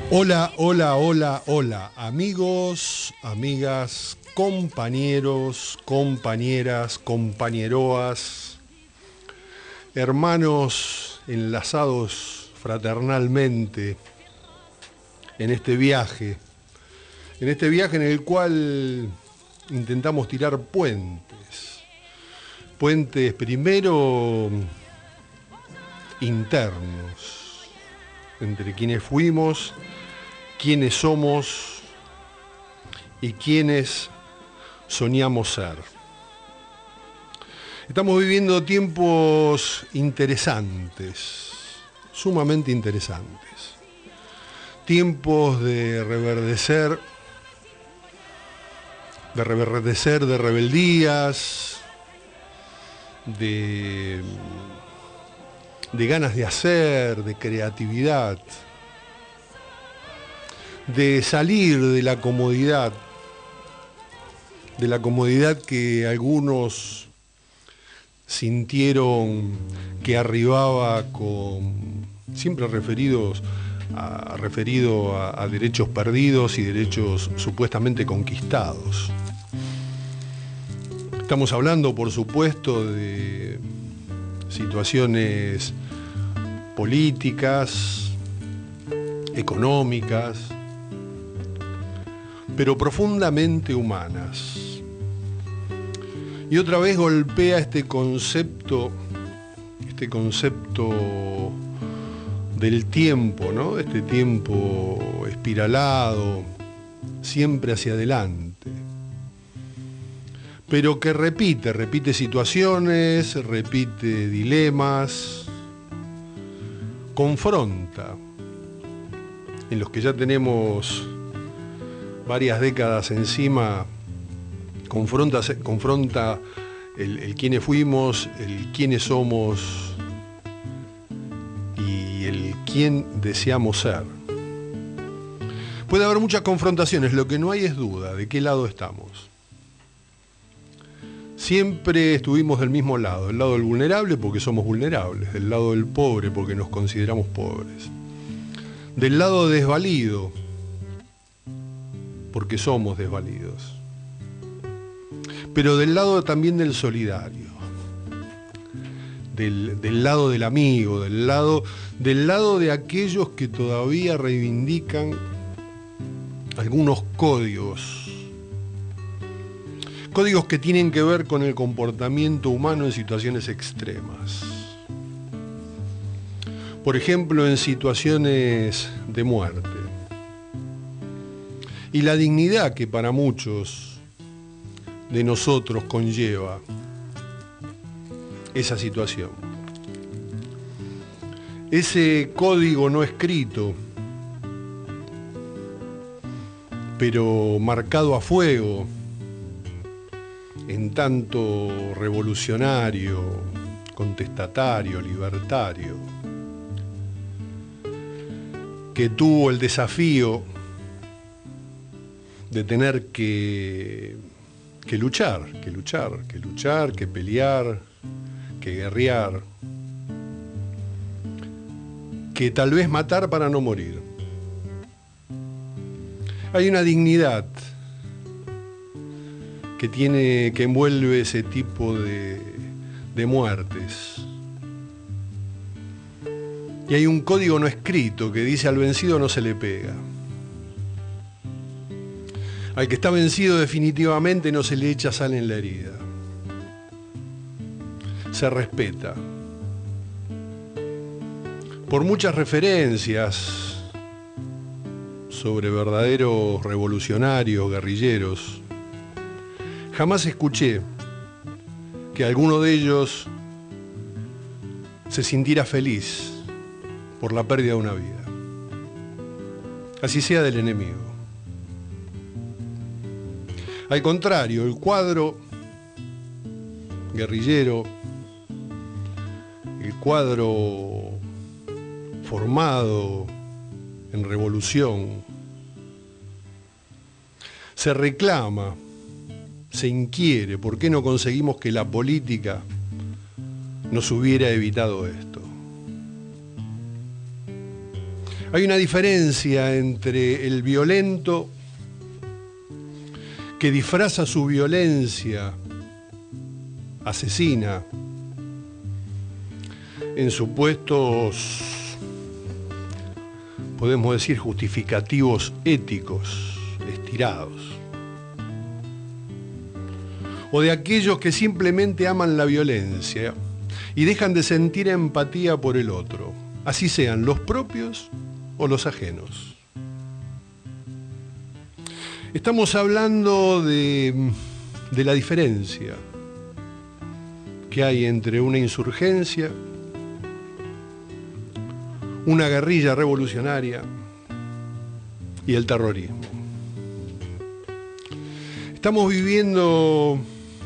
Hola, hola, hola, hola, amigos, amigas, compañeros, compañeras, compañeroas, hermanos enlazados fraternalmente en este viaje en el cual intentamos tirar puentes primero internos, entre quienes fuimos, quiénes somos y quiénes soñamos ser. Estamos viviendo tiempos interesantes, sumamente interesantes. Tiempos de reverdecer, de rebeldías, de ganas de hacer, de creatividad, de salir de la comodidad que algunos sintieron que arribaba siempre referido a derechos perdidos y derechos supuestamente conquistados. Estamos hablando, por supuesto, de situaciones políticas, económicas, pero profundamente humanas. Y otra vez golpea este concepto del tiempo, ¿no? Este tiempo espiralado, siempre hacia adelante, pero que repite situaciones, repite dilemas, confronta, en los que ya tenemos varias décadas encima, confronta el quiénes fuimos, el quiénes somos y el quién deseamos ser. Puede haber muchas confrontaciones, lo que no hay es duda de qué lado estamos. Siempre estuvimos del mismo lado, del lado del vulnerable porque somos vulnerables, del lado del pobre porque nos consideramos pobres, del lado desvalido porque somos desvalidos, pero del lado también del solidario, del lado del amigo, del lado de aquellos que todavía reivindican algunos códigos que tienen que ver con el comportamiento humano en situaciones extremas. Por ejemplo, en situaciones de muerte. Y la dignidad que para muchos de nosotros conlleva esa situación. Ese código no escrito, pero marcado a fuego, en tanto revolucionario, contestatario, libertario, que tuvo el desafío de tener que luchar, que pelear, que guerrear, que tal vez matar para no morir. Hay una dignidad que envuelve ese tipo de muertes. Y hay un código no escrito que dice: al vencido no se le pega. Al que está vencido definitivamente no se le echa sal en la herida. Se respeta. Por muchas referencias sobre verdaderos revolucionarios, guerrilleros, jamás escuché que alguno de ellos se sintiera feliz por la pérdida de una vida, así sea del enemigo. Al contrario, el cuadro guerrillero, el cuadro formado en revolución, se reclama, se inquiere, ¿por qué no conseguimos que la política nos hubiera evitado esto? Hay una diferencia entre el violento que disfraza su violencia asesina en supuestos, podemos decir, justificativos éticos estirados, o de aquellos que simplemente aman la violencia y dejan de sentir empatía por el otro, así sean los propios o los ajenos. Estamos hablando de la diferencia que hay entre una insurgencia, una guerrilla revolucionaria y el terrorismo. Estamos viviendo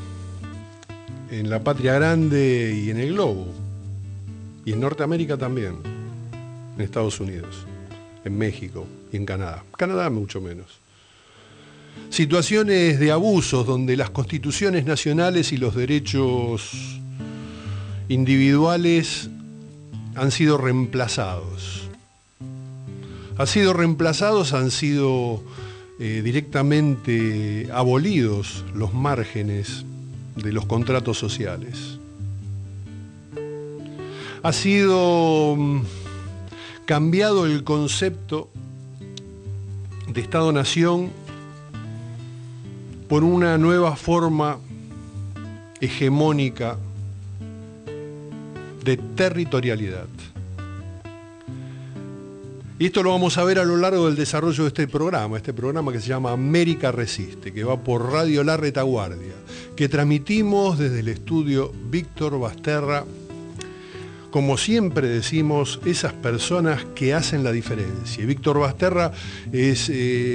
en la patria grande y en el globo, y en Norteamérica también, en Estados Unidos, en México y en Canadá. Canadá mucho menos. Situaciones de abusos donde las constituciones nacionales y los derechos individuales han sido reemplazados. Han sido directamente abolidos los márgenes de los contratos sociales. Ha sido cambiado el concepto de Estado-Nación por una nueva forma hegemónica de territorialidad. Y esto lo vamos a ver a lo largo del desarrollo de este programa que se llama América Resiste, que va por Radio La Retaguardia, que transmitimos desde el estudio Víctor Basterra. Como siempre decimos, esas personas que hacen la diferencia. Y Víctor Basterra es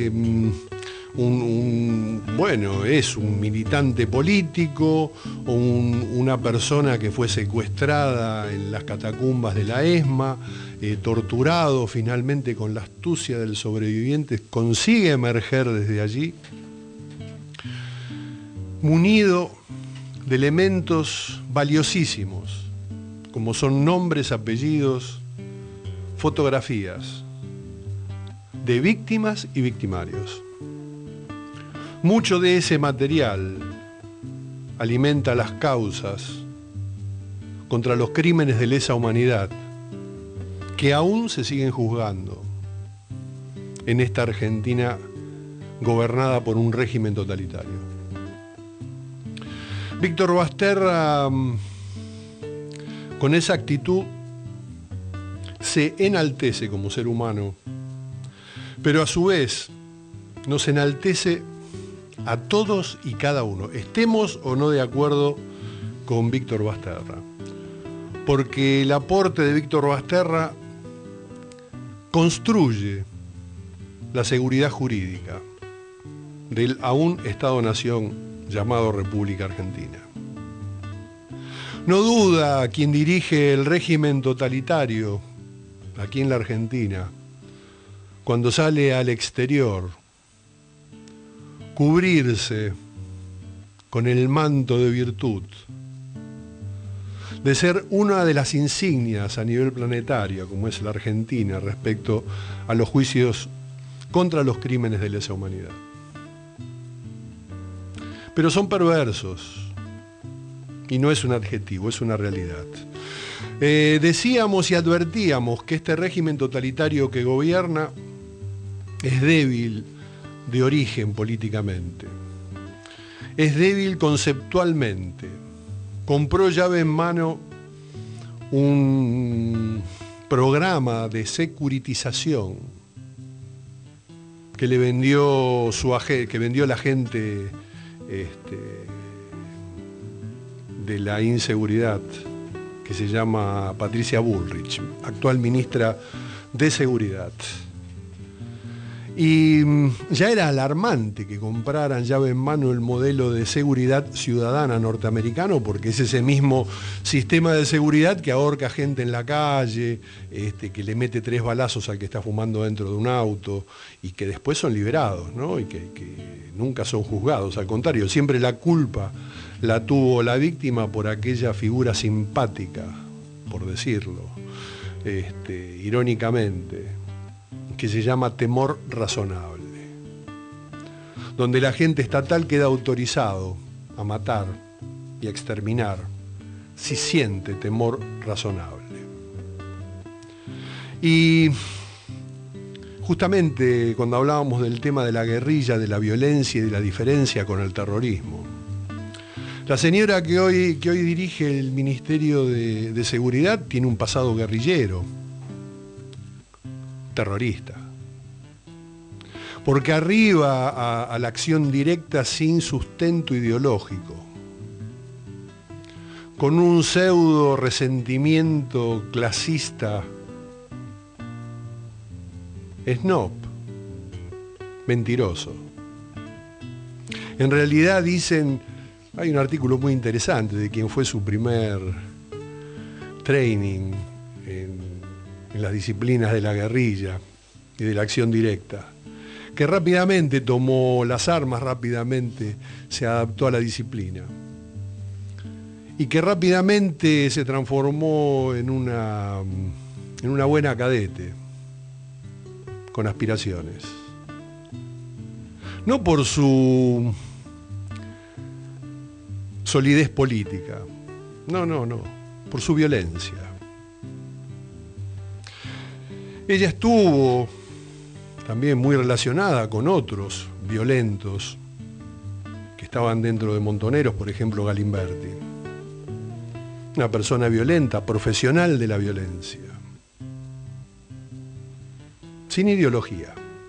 es un militante político, o una persona que fue secuestrada en las catacumbas de la ESMA, torturado finalmente con la astucia del sobreviviente, consigue emerger desde allí, munido de elementos valiosísimos, como son nombres, apellidos, fotografías de víctimas y victimarios. Mucho de ese material alimenta las causas contra los crímenes de lesa humanidad que aún se siguen juzgando en esta Argentina gobernada por un régimen totalitario. Víctor Basterra, con esa actitud, se enaltece como ser humano, pero a su vez nos enaltece a todos y cada uno, estemos o no de acuerdo con Víctor Basterra, porque el aporte de Víctor Basterra construye la seguridad jurídica del aún Estado-Nación llamado República Argentina. No duda quien dirige el régimen totalitario aquí en la Argentina, cuando sale al exterior, cubrirse con el manto de virtud, de ser una de las insignias a nivel planetario, como es la Argentina, respecto a los juicios contra los crímenes de lesa humanidad. Pero son perversos, y no es un adjetivo, es una realidad. Decíamos y advertíamos que este régimen totalitario que gobierna es débil de origen políticamente, es débil conceptualmente. Compró llave en mano un programa de securitización que le vendió la gente de la inseguridad, que se llama Patricia Bullrich, actual ministra de Seguridad. Y ya era alarmante que compraran llave en mano el modelo de seguridad ciudadana norteamericano, porque es ese mismo sistema de seguridad que ahorca gente en la calle, que le mete 3 balazos al que está fumando dentro de un auto y que después son liberados, ¿no? Y que nunca son juzgados. Al contrario, siempre la culpa la tuvo la víctima por aquella figura simpática, por decirlo, irónicamente, que se llama temor razonable, donde el agente estatal queda autorizado a matar y a exterminar si siente temor razonable. Y justamente cuando hablábamos del tema de la guerrilla, de la violencia y de la diferencia con el terrorismo, la señora que hoy dirige el Ministerio de Seguridad tiene un pasado guerrillero, terrorista, porque arriba a la acción directa sin sustento ideológico, con un pseudo resentimiento clasista, snob, mentiroso. En realidad dicen, hay un artículo muy interesante de quien fue su primer training en las disciplinas de la guerrilla y de la acción directa, que rápidamente tomó las armas, rápidamente se adaptó a la disciplina y que rápidamente se transformó en una buena cadete con aspiraciones. No por su solidez política, no, por su violencia. Ella estuvo también muy relacionada con otros violentos que estaban dentro de Montoneros, por ejemplo Galimberti. Una persona violenta, profesional de la violencia, sin ideología.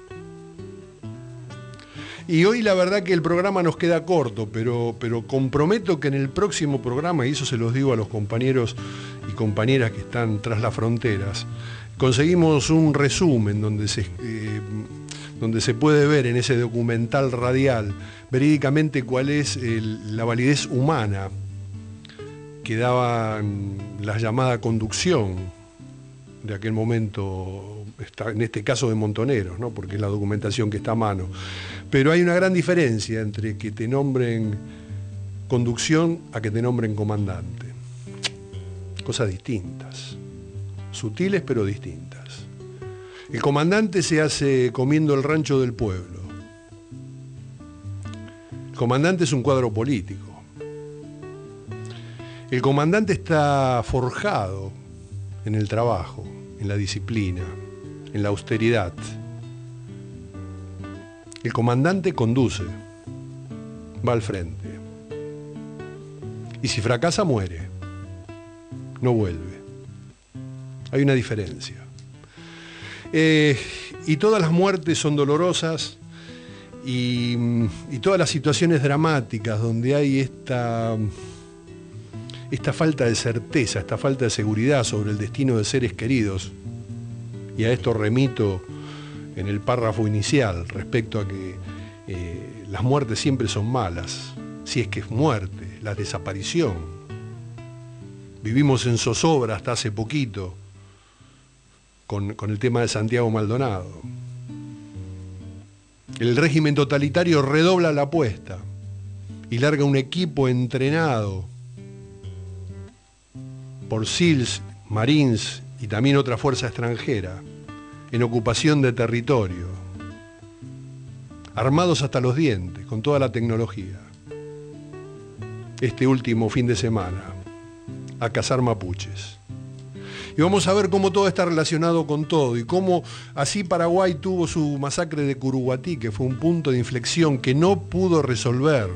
Y hoy la verdad que el programa nos queda corto, pero comprometo que en el próximo programa, y eso se los digo a los compañeros y compañeras que están tras las fronteras, conseguimos un resumen donde se puede ver en ese documental radial verídicamente cuál es la validez humana que daban la llamada conducción de aquel momento, en este caso de Montoneros, ¿no? Porque es la documentación que está a mano. Pero hay una gran diferencia entre que te nombren conducción a que te nombren comandante. Cosas distintas, sutiles pero distintas. El comandante se hace comiendo el rancho del pueblo. El comandante es un cuadro político. El comandante está forjado en el trabajo, en la disciplina, en la austeridad. El comandante conduce, va al frente. Y si fracasa, muere. No vuelve. Hay una diferencia. Y todas las muertes son dolorosas y todas las situaciones dramáticas donde hay esta falta de certeza, esta falta de seguridad sobre el destino de seres queridos. Y a esto remito en el párrafo inicial respecto a que las muertes siempre son malas, si es que es muerte, la desaparición. Vivimos en zozobra hasta hace poquito con el tema de Santiago Maldonado. El régimen totalitario redobla la apuesta y larga un equipo entrenado por SEALs, Marines y también otra fuerza extranjera en ocupación de territorio, armados hasta los dientes, con toda la tecnología. Este último fin de semana, a cazar mapuches. Y vamos a ver cómo todo está relacionado con todo y cómo así Paraguay tuvo su masacre de Curuguatí, que fue un punto de inflexión que no pudo resolver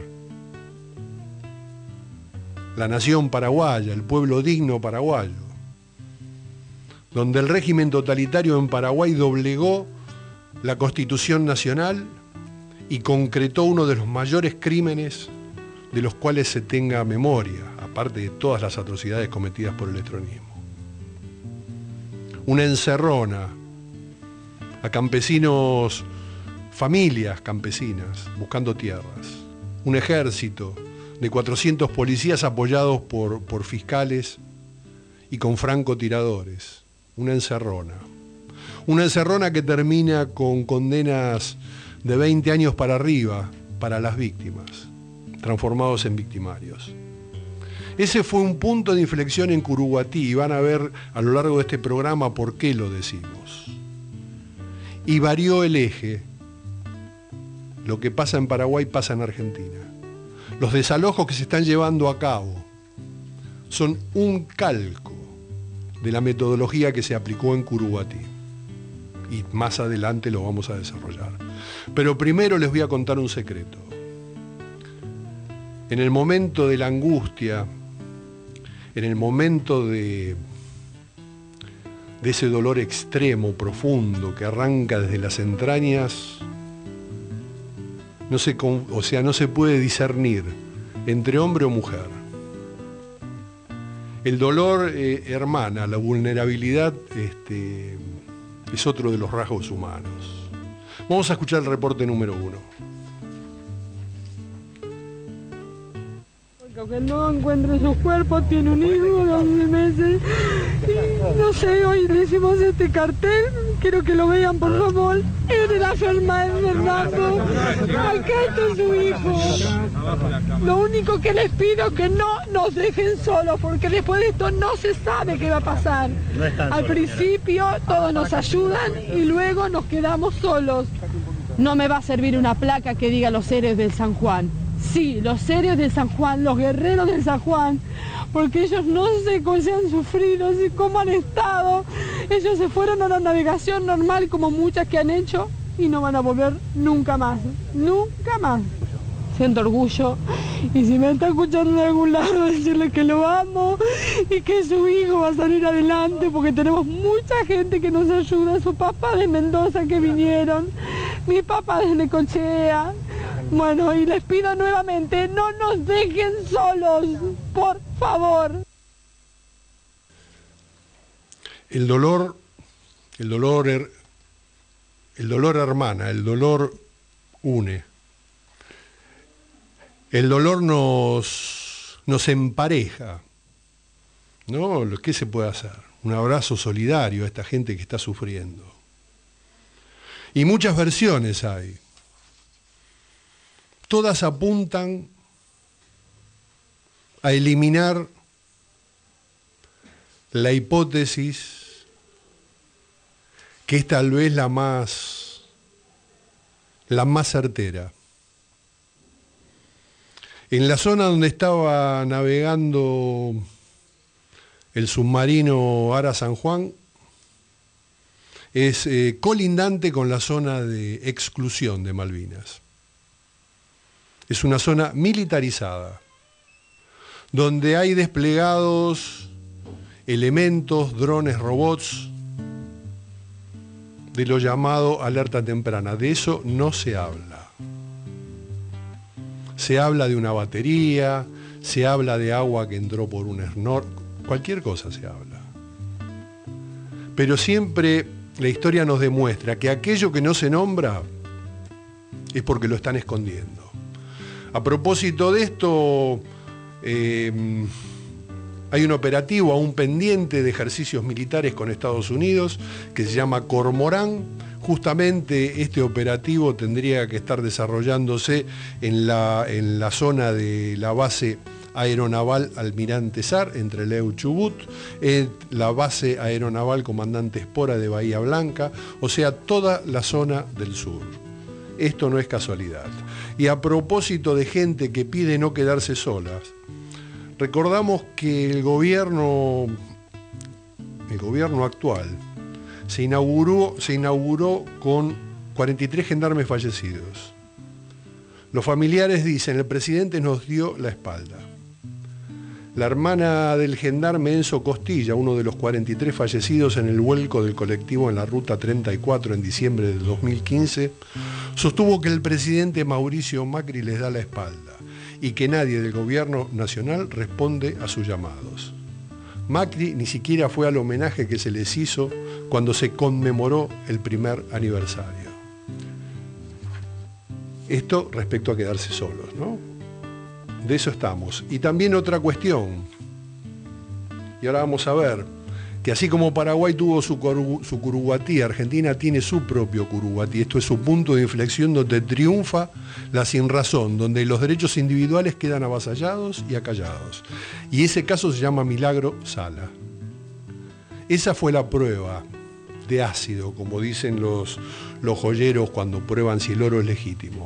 la nación paraguaya, el pueblo digno paraguayo, donde el régimen totalitario en Paraguay doblegó la Constitución Nacional y concretó uno de los mayores crímenes de los cuales se tenga memoria, aparte de todas las atrocidades cometidas por el estronismo. Una encerrona a campesinos, familias campesinas, buscando tierras. Un ejército de 400 policías apoyados por fiscales y con francotiradores. Una encerrona. Una encerrona que termina con condenas de 20 años para arriba para las víctimas, transformados en victimarios. Ese fue un punto de inflexión en Curuguatí y van a ver a lo largo de este programa por qué lo decimos. y varió el eje. Lo que pasa en Paraguay pasa en Argentina. Los desalojos que se están llevando a cabo son un calco de la metodología que se aplicó en Curuguatí. Y más adelante lo vamos a desarrollar. Pero primero les voy a contar un secreto. En el momento de la angustia, en el momento de ese dolor extremo, profundo, que arranca desde las entrañas, no se puede discernir entre hombre o mujer. El dolor hermana, la vulnerabilidad es otro de los rasgos humanos. Vamos a escuchar el reporte número 1. Que no encuentre sus cuerpos, tiene un hijo de 11 meses. Y no sé, hoy le hicimos este cartel, quiero que lo vean por favor. Es de la firma de Fernando. Acá está su hijo. Lo único que les pido es que no nos dejen solos, porque después de esto no se sabe qué va a pasar. Al principio todos nos ayudan y luego nos quedamos solos. No me va a servir una placa que diga los héroes del San Juan. Sí, los héroes del San Juan, los guerreros del San Juan, porque ellos no sé cómo se han sufrido, cómo han estado. Ellos se fueron a una navegación normal como muchas que han hecho y no van a volver nunca más, nunca más. Siento orgullo y si me está escuchando de algún lado decirle que lo amo y que su hijo va a salir adelante porque tenemos mucha gente que nos ayuda, su papá de Mendoza que vinieron, mi papá desde Necochea. Bueno, y les pido nuevamente, no nos dejen solos, por favor. El dolor hermana, el dolor une. El dolor nos empareja, ¿no? ¿Qué se puede hacer? Un abrazo solidario a esta gente que está sufriendo. Y muchas versiones hay. Todas apuntan a eliminar la hipótesis que es tal vez la más certera. En la zona donde estaba navegando el submarino Ara San Juan, es colindante con la zona de exclusión de Malvinas. Es una zona militarizada, donde hay desplegados elementos, drones, robots, de lo llamado alerta temprana. De eso no se habla. Se habla de una batería, se habla de agua que entró por un snorkel, cualquier cosa se habla. Pero siempre la historia nos demuestra que aquello que no se nombra es porque lo están escondiendo. A propósito de esto, hay un operativo aún pendiente de ejercicios militares con Estados Unidos que se llama Cormorán. Justamente este operativo tendría que estar desarrollándose en la zona de la base aeronaval Almirante Sar, entre Leu y Chubut, la base aeronaval Comandante Espora de Bahía Blanca, o sea, toda la zona del sur. Esto no es casualidad. Y a propósito de gente que pide no quedarse solas, recordamos que el gobierno actual se inauguró con 43 gendarmes fallecidos. Los familiares dicen, el presidente nos dio la espalda. La hermana del gendarme Enzo Costilla, uno de los 43 fallecidos en el vuelco del colectivo en la Ruta 34 en diciembre del 2015, sostuvo que el presidente Mauricio Macri les da la espalda y que nadie del gobierno nacional responde a sus llamados. Macri ni siquiera fue al homenaje que se les hizo cuando se conmemoró el primer aniversario. Esto respecto a quedarse solos, ¿no? De eso estamos. Y también otra cuestión, y ahora vamos a ver, que así como Paraguay tuvo su Curuguatí, Argentina tiene su propio Curuguatí. Esto es su punto de inflexión donde triunfa la sinrazón, donde los derechos individuales quedan avasallados y acallados. Y ese caso se llama Milagro Sala. Esa fue la prueba de ácido, como dicen los joyeros cuando prueban si el oro es legítimo.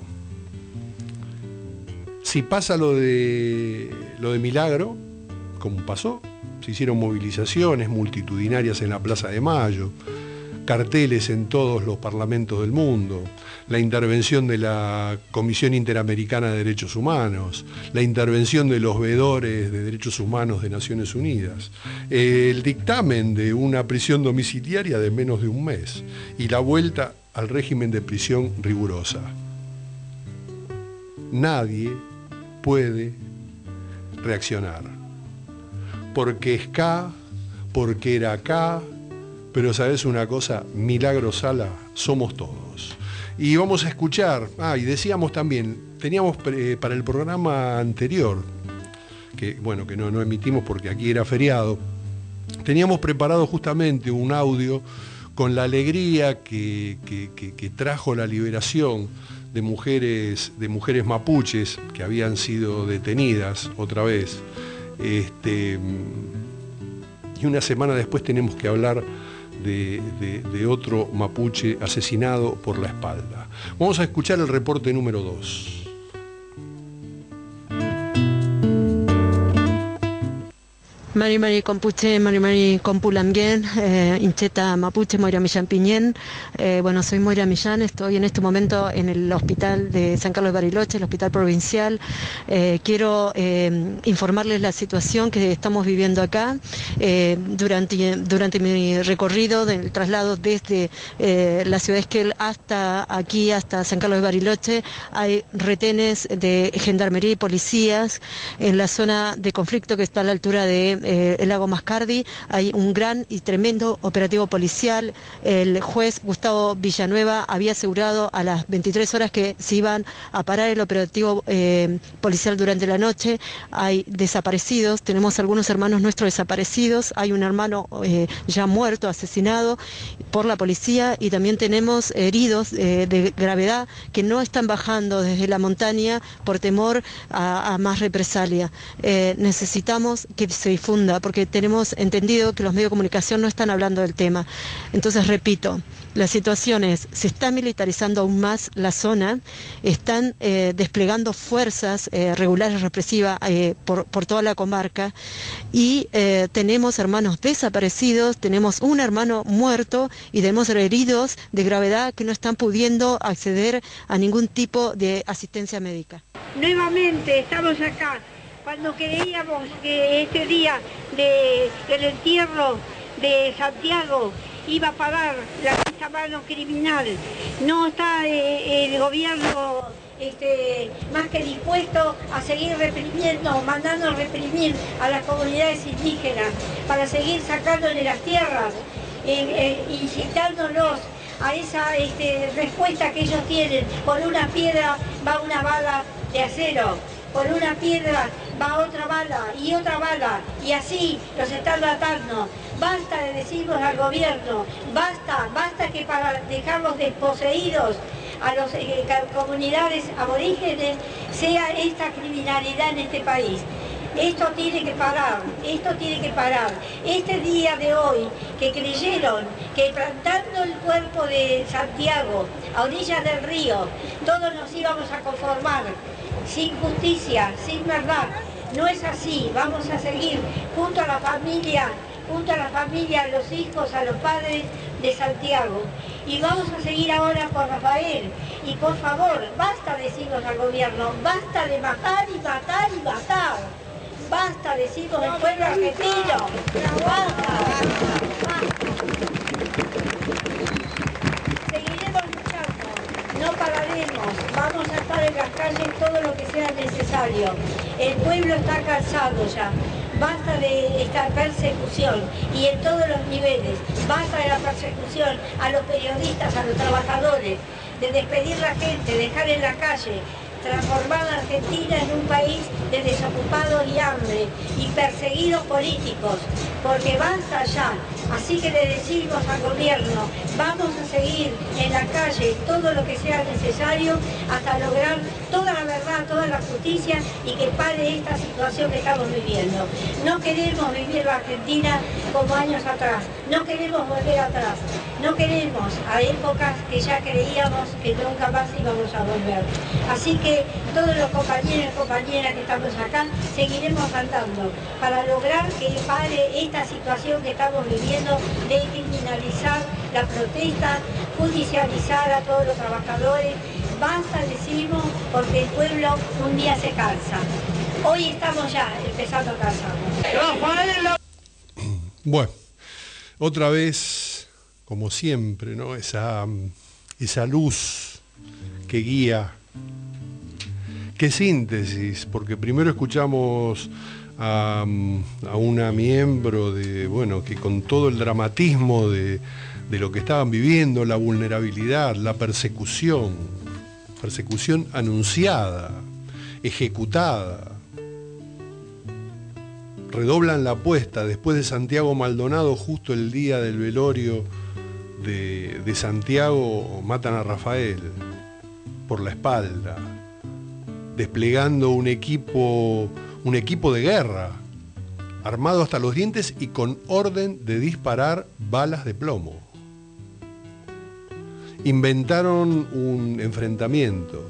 Si pasa lo de Milagro, como pasó, se hicieron movilizaciones multitudinarias en la Plaza de Mayo, carteles en todos los parlamentos del mundo, la intervención de la Comisión Interamericana de Derechos Humanos, la intervención de los veedores de derechos humanos de Naciones Unidas, el dictamen de una prisión domiciliaria de menos de un mes y la vuelta al régimen de prisión rigurosa. Nadie puede reaccionar, porque es K, porque era K. Pero ¿sabes una cosa? Milagro Sala, somos todos. Y vamos a escuchar, y decíamos también, teníamos para el programa anterior, que no emitimos porque aquí era feriado, teníamos preparado justamente un audio con la alegría que trajo la liberación de mujeres mapuches que habían sido detenidas otra vez. Y una semana después tenemos que hablar de otro mapuche asesinado por la espalda. Vamos a escuchar el reporte número 2. Mari Compuche, Mari Compulamguén, Incheta Mapuche, Moira Millán Piñén. Soy Moira Millán, estoy en este momento en el hospital de San Carlos de Bariloche, el hospital provincial. Quiero informarles la situación que estamos viviendo acá. Durante mi recorrido del traslado desde la ciudad de Esquel hasta aquí, hasta San Carlos de Bariloche, hay retenes de gendarmería y policías en la zona de conflicto que está a la altura de el lago Mascardi. Hay un gran y tremendo operativo policial. El juez Gustavo Villanueva había asegurado a las 23 horas que se iban a parar el operativo policial durante la noche. Hay desaparecidos, tenemos algunos hermanos nuestros desaparecidos, hay un hermano ya muerto, asesinado por la policía, y también tenemos heridos de gravedad que no están bajando desde la montaña por temor a más represalia. Necesitamos que se difunda, porque tenemos entendido que los medios de comunicación no están hablando del tema. Entonces, repito, la situación es, se está militarizando aún más la zona, están desplegando fuerzas regulares represivas por toda la comarca, y tenemos hermanos desaparecidos, tenemos un hermano muerto y tenemos heridos de gravedad que no están pudiendo acceder a ningún tipo de asistencia médica. Nuevamente estamos acá, cuando creíamos que este día del entierro de Santiago iba a parar esta mano criminal. No está el gobierno más que dispuesto a seguir reprimiendo, mandando a reprimir a las comunidades indígenas para seguir sacándole las tierras, incitándolos a esa respuesta que ellos tienen. Por una piedra va una bala de acero, por una piedra va otra bala, y así los están matando. Basta de decirnos al gobierno, basta que para dejarlos desposeídos a las comunidades aborígenes sea esta criminalidad en este país. Esto tiene que parar. Este día de hoy, que creyeron que plantando el cuerpo de Santiago a orillas del río, todos nos íbamos a conformar, sin justicia, sin verdad. No es así. Vamos a seguir junto a la familia, a los hijos, a los padres de Santiago. Y vamos a seguir ahora por Rafael. Y por favor, basta decirnos al gobierno, basta de matar y matar y matar. Basta decirnos al pueblo argentino. Basta. Seguiremos luchando, no pararemos, vamos a estar en las calles todo lo que sea necesario. El pueblo está cansado ya. Basta de esta persecución, y en todos los niveles. Basta de la persecución a los periodistas, a los trabajadores, de despedir a la gente, dejar en la calle, transformar a Argentina en un país de desocupados y hambre y perseguidos políticos, porque basta ya. Así que le decimos al gobierno, vamos a seguir en la calle todo lo que sea necesario hasta lograr toda la verdad, toda la justicia, y que pare esta situación que estamos viviendo. No queremos vivir la Argentina como años atrás, no queremos volver atrás, No queremos a épocas que ya creíamos que nunca más íbamos a volver. Así que todos los compañeros y compañeras que estamos acá seguiremos andando para lograr que pare esta situación que estamos viviendo de criminalizar la protesta, judicializar a todos los trabajadores. Basta, decimos, porque el pueblo un día se cansa. Hoy estamos ya empezando a cansarnos. Bueno, otra vez, como siempre, ¿no? Esa luz que guía. Qué síntesis, porque primero escuchamos a una miembro que con todo el dramatismo de lo que estaban viviendo, la vulnerabilidad, la persecución anunciada, ejecutada. Redoblan la apuesta después de Santiago Maldonado, justo el día del velorio de Santiago, matan a Rafael por la espalda, desplegando un equipo de guerra, armado hasta los dientes y con orden de disparar balas de plomo. Inventaron un enfrentamiento.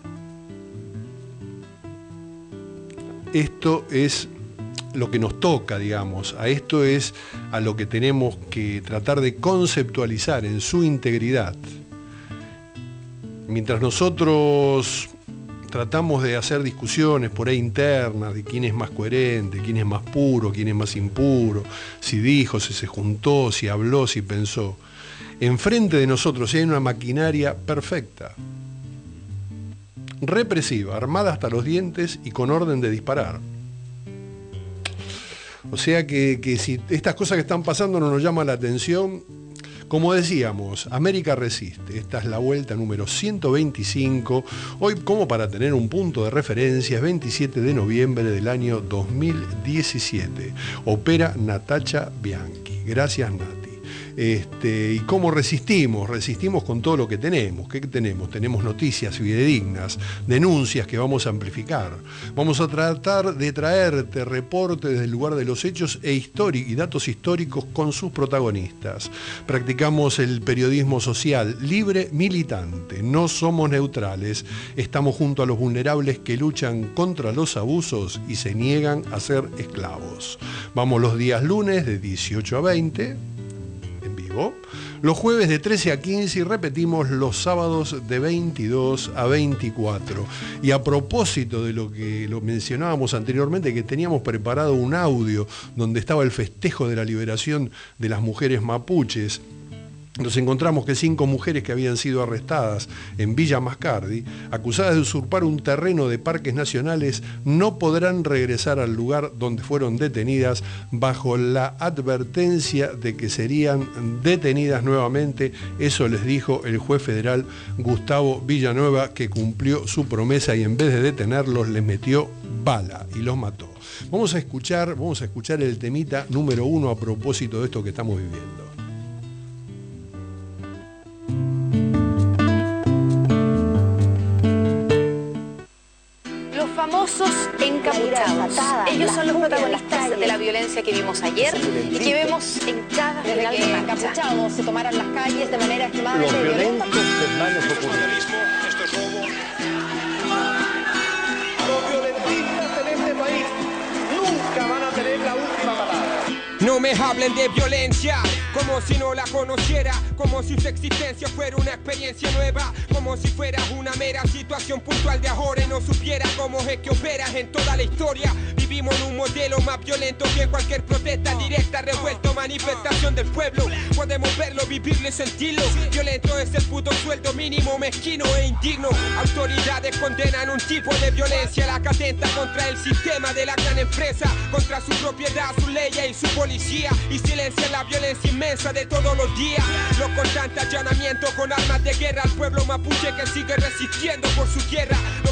Esto es lo que nos toca, digamos, a esto es a lo que tenemos que tratar de conceptualizar en su integridad. Mientras nosotros tratamos de hacer discusiones por ahí internas de quién es más coherente, quién es más puro, quién es más impuro, si dijo, si se juntó, si habló, si pensó. Enfrente de nosotros hay una maquinaria perfecta, represiva, armada hasta los dientes y con orden de disparar. O sea que si estas cosas que están pasando no nos llaman la atención, como decíamos, América resiste. Esta es la vuelta número 125. Hoy, como para tener un punto de referencia, es 27 de noviembre del año 2017. Opera Natacha Bianchi. Gracias, Nati. ¿Y cómo resistimos? Resistimos con todo lo que tenemos. ¿Qué tenemos? Tenemos noticias fidedignas, denuncias que vamos a amplificar. Vamos a tratar de traerte reportes desde el lugar de los hechos y datos históricos con sus protagonistas. Practicamos el periodismo social, libre, militante. No somos neutrales. Estamos junto a los vulnerables que luchan contra los abusos y se niegan a ser esclavos. Vamos los días lunes de 18 a 20. En vivo, los jueves de 13 a 15 y repetimos los sábados de 22 a 24. Y a propósito de lo que lo mencionábamos anteriormente, que teníamos preparado un audio donde estaba el festejo de la liberación de las mujeres mapuches, nos encontramos que 5 mujeres que habían sido arrestadas en Villa Mascardi, acusadas de usurpar un terreno de parques nacionales, no podrán regresar al lugar donde fueron detenidas bajo la advertencia de que serían detenidas nuevamente. Eso les dijo el juez federal Gustavo Villanueva, que cumplió su promesa y en vez de detenerlos les metió bala y los mató. Vamos a escuchar el temita número 1 a propósito de esto que estamos viviendo. Famosos encapuchados. Ellos son los protagonistas de la violencia que vimos ayer y que vemos en cada final de marcha. Encapuchados se tomaron las calles de manera extremadamente violenta. Esto es robo. Los violentistas en este país nunca van a tener la última palabra. No me hablen de violencia, como si no la conociera, como si su existencia fuera una experiencia nueva, como si fuera una mera situación puntual de ahora y no supiera cómo es que operas en toda la historia. Vivimos en un modelo más violento que cualquier protesta directa, revuelto, manifestación del pueblo. Podemos verlo, vivirlo y sentirlo. Violento es el puto sueldo mínimo, mezquino e indigno. Autoridades condenan un tipo de violencia, la que atenta contra el sistema de la gran empresa, contra su propiedad, su ley y su policía. Y silencia la violencia inmensa de todos los días. Los constantes allanamientos con armas de guerra al pueblo mapuche que sigue resistiendo por su tierra. Los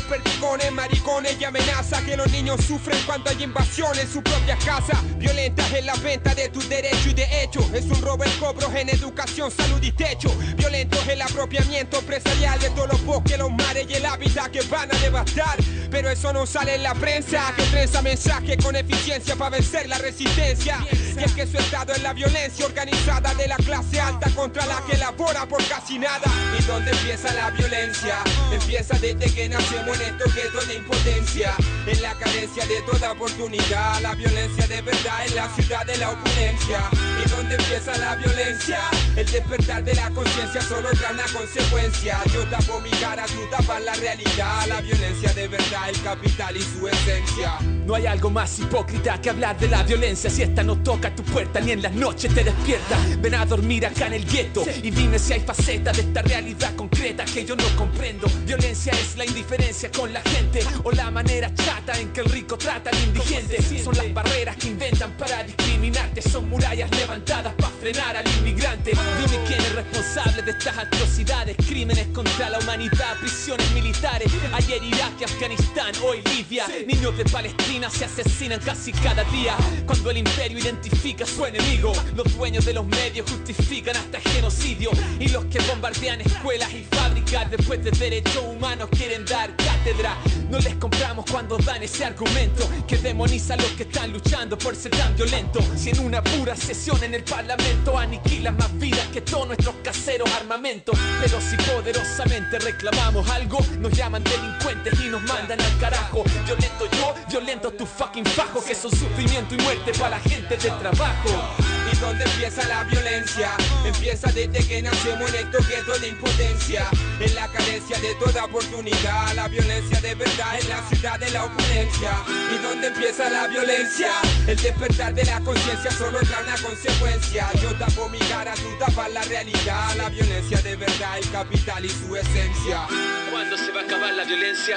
perdigones, maricones y amenaza que los niños sufren cuando hay invasión en su propia casa. Violentas en la venta de tus derechos y de hecho es un robo el cobro en educación, salud y techo. Violentos el apropiamiento empresarial de todos los bosques, los mares y el hábitat que van a devastar. Pero eso no sale en la prensa, que trenza mensaje con eficiencia para vencer la resistencia. Y es que su estado es la violencia organizada de la clase alta contra la que labora por casi nada. ¿Y dónde empieza la violencia? Empieza desde que nacemos en estos guetos de impotencia, en la carencia de toda oportunidad. La violencia de verdad en la ciudad de la opulencia. ¿Y dónde empieza la violencia? El despertar de la conciencia solo trae una consecuencia. Yo tapo mi cara, tú tapas la realidad. La violencia de verdad, el capital y su esencia. No hay algo más hipócrita que hablar de la violencia. Si esta no toca tu puerta ni en las noches te despierta. Ven a dormir acá en el gueto y dime si hay facetas de esta realidad concreta que yo no comprendo. Violencia es la indiferencia con la gente o la manera chata en que el rico trata al indigente. Son las barreras que inventan para discriminarte. Son murallas levantadas para frenar al inmigrante. Dime quién es responsable de estas atrocidades, crímenes contra la humanidad, prisiones militares. Ayer Irak y Afganistán, hoy Libia. Niños de Palestina se asesinan casi cada día. Cuando el imperio identifica a su enemigo, los dueños de los medios justifican hasta el genocidio. Y los que bombardean escuelas y fábricas después de derechos humanos quieren dar cátedra. No les compramos cuando dan ese argumento que demoniza a los que están luchando por ser tan violentos. Si en una pura sesión en el parlamento aniquilan más vidas que todos nuestros caseros armamentos. Pero si poderosamente reclamamos algo, nos llaman delincuentes y nos mandan al carajo. Violento yo, violento tu fucking fajo, que son sufrimiento y muerte para la gente de trabajo. ¿Y dónde empieza la violencia? Empieza desde que nacemos en estos guetos de impotencia, en la carencia de toda oportunidad. La violencia de verdad en la ciudad de la opulencia. ¿Y dónde empieza la violencia? El despertar de la conciencia solo trae una consecuencia. Yo tapo mi cara, tú tapas la realidad. La violencia de verdad, el capital y su esencia. ¿Cuándo se va a acabar la violencia?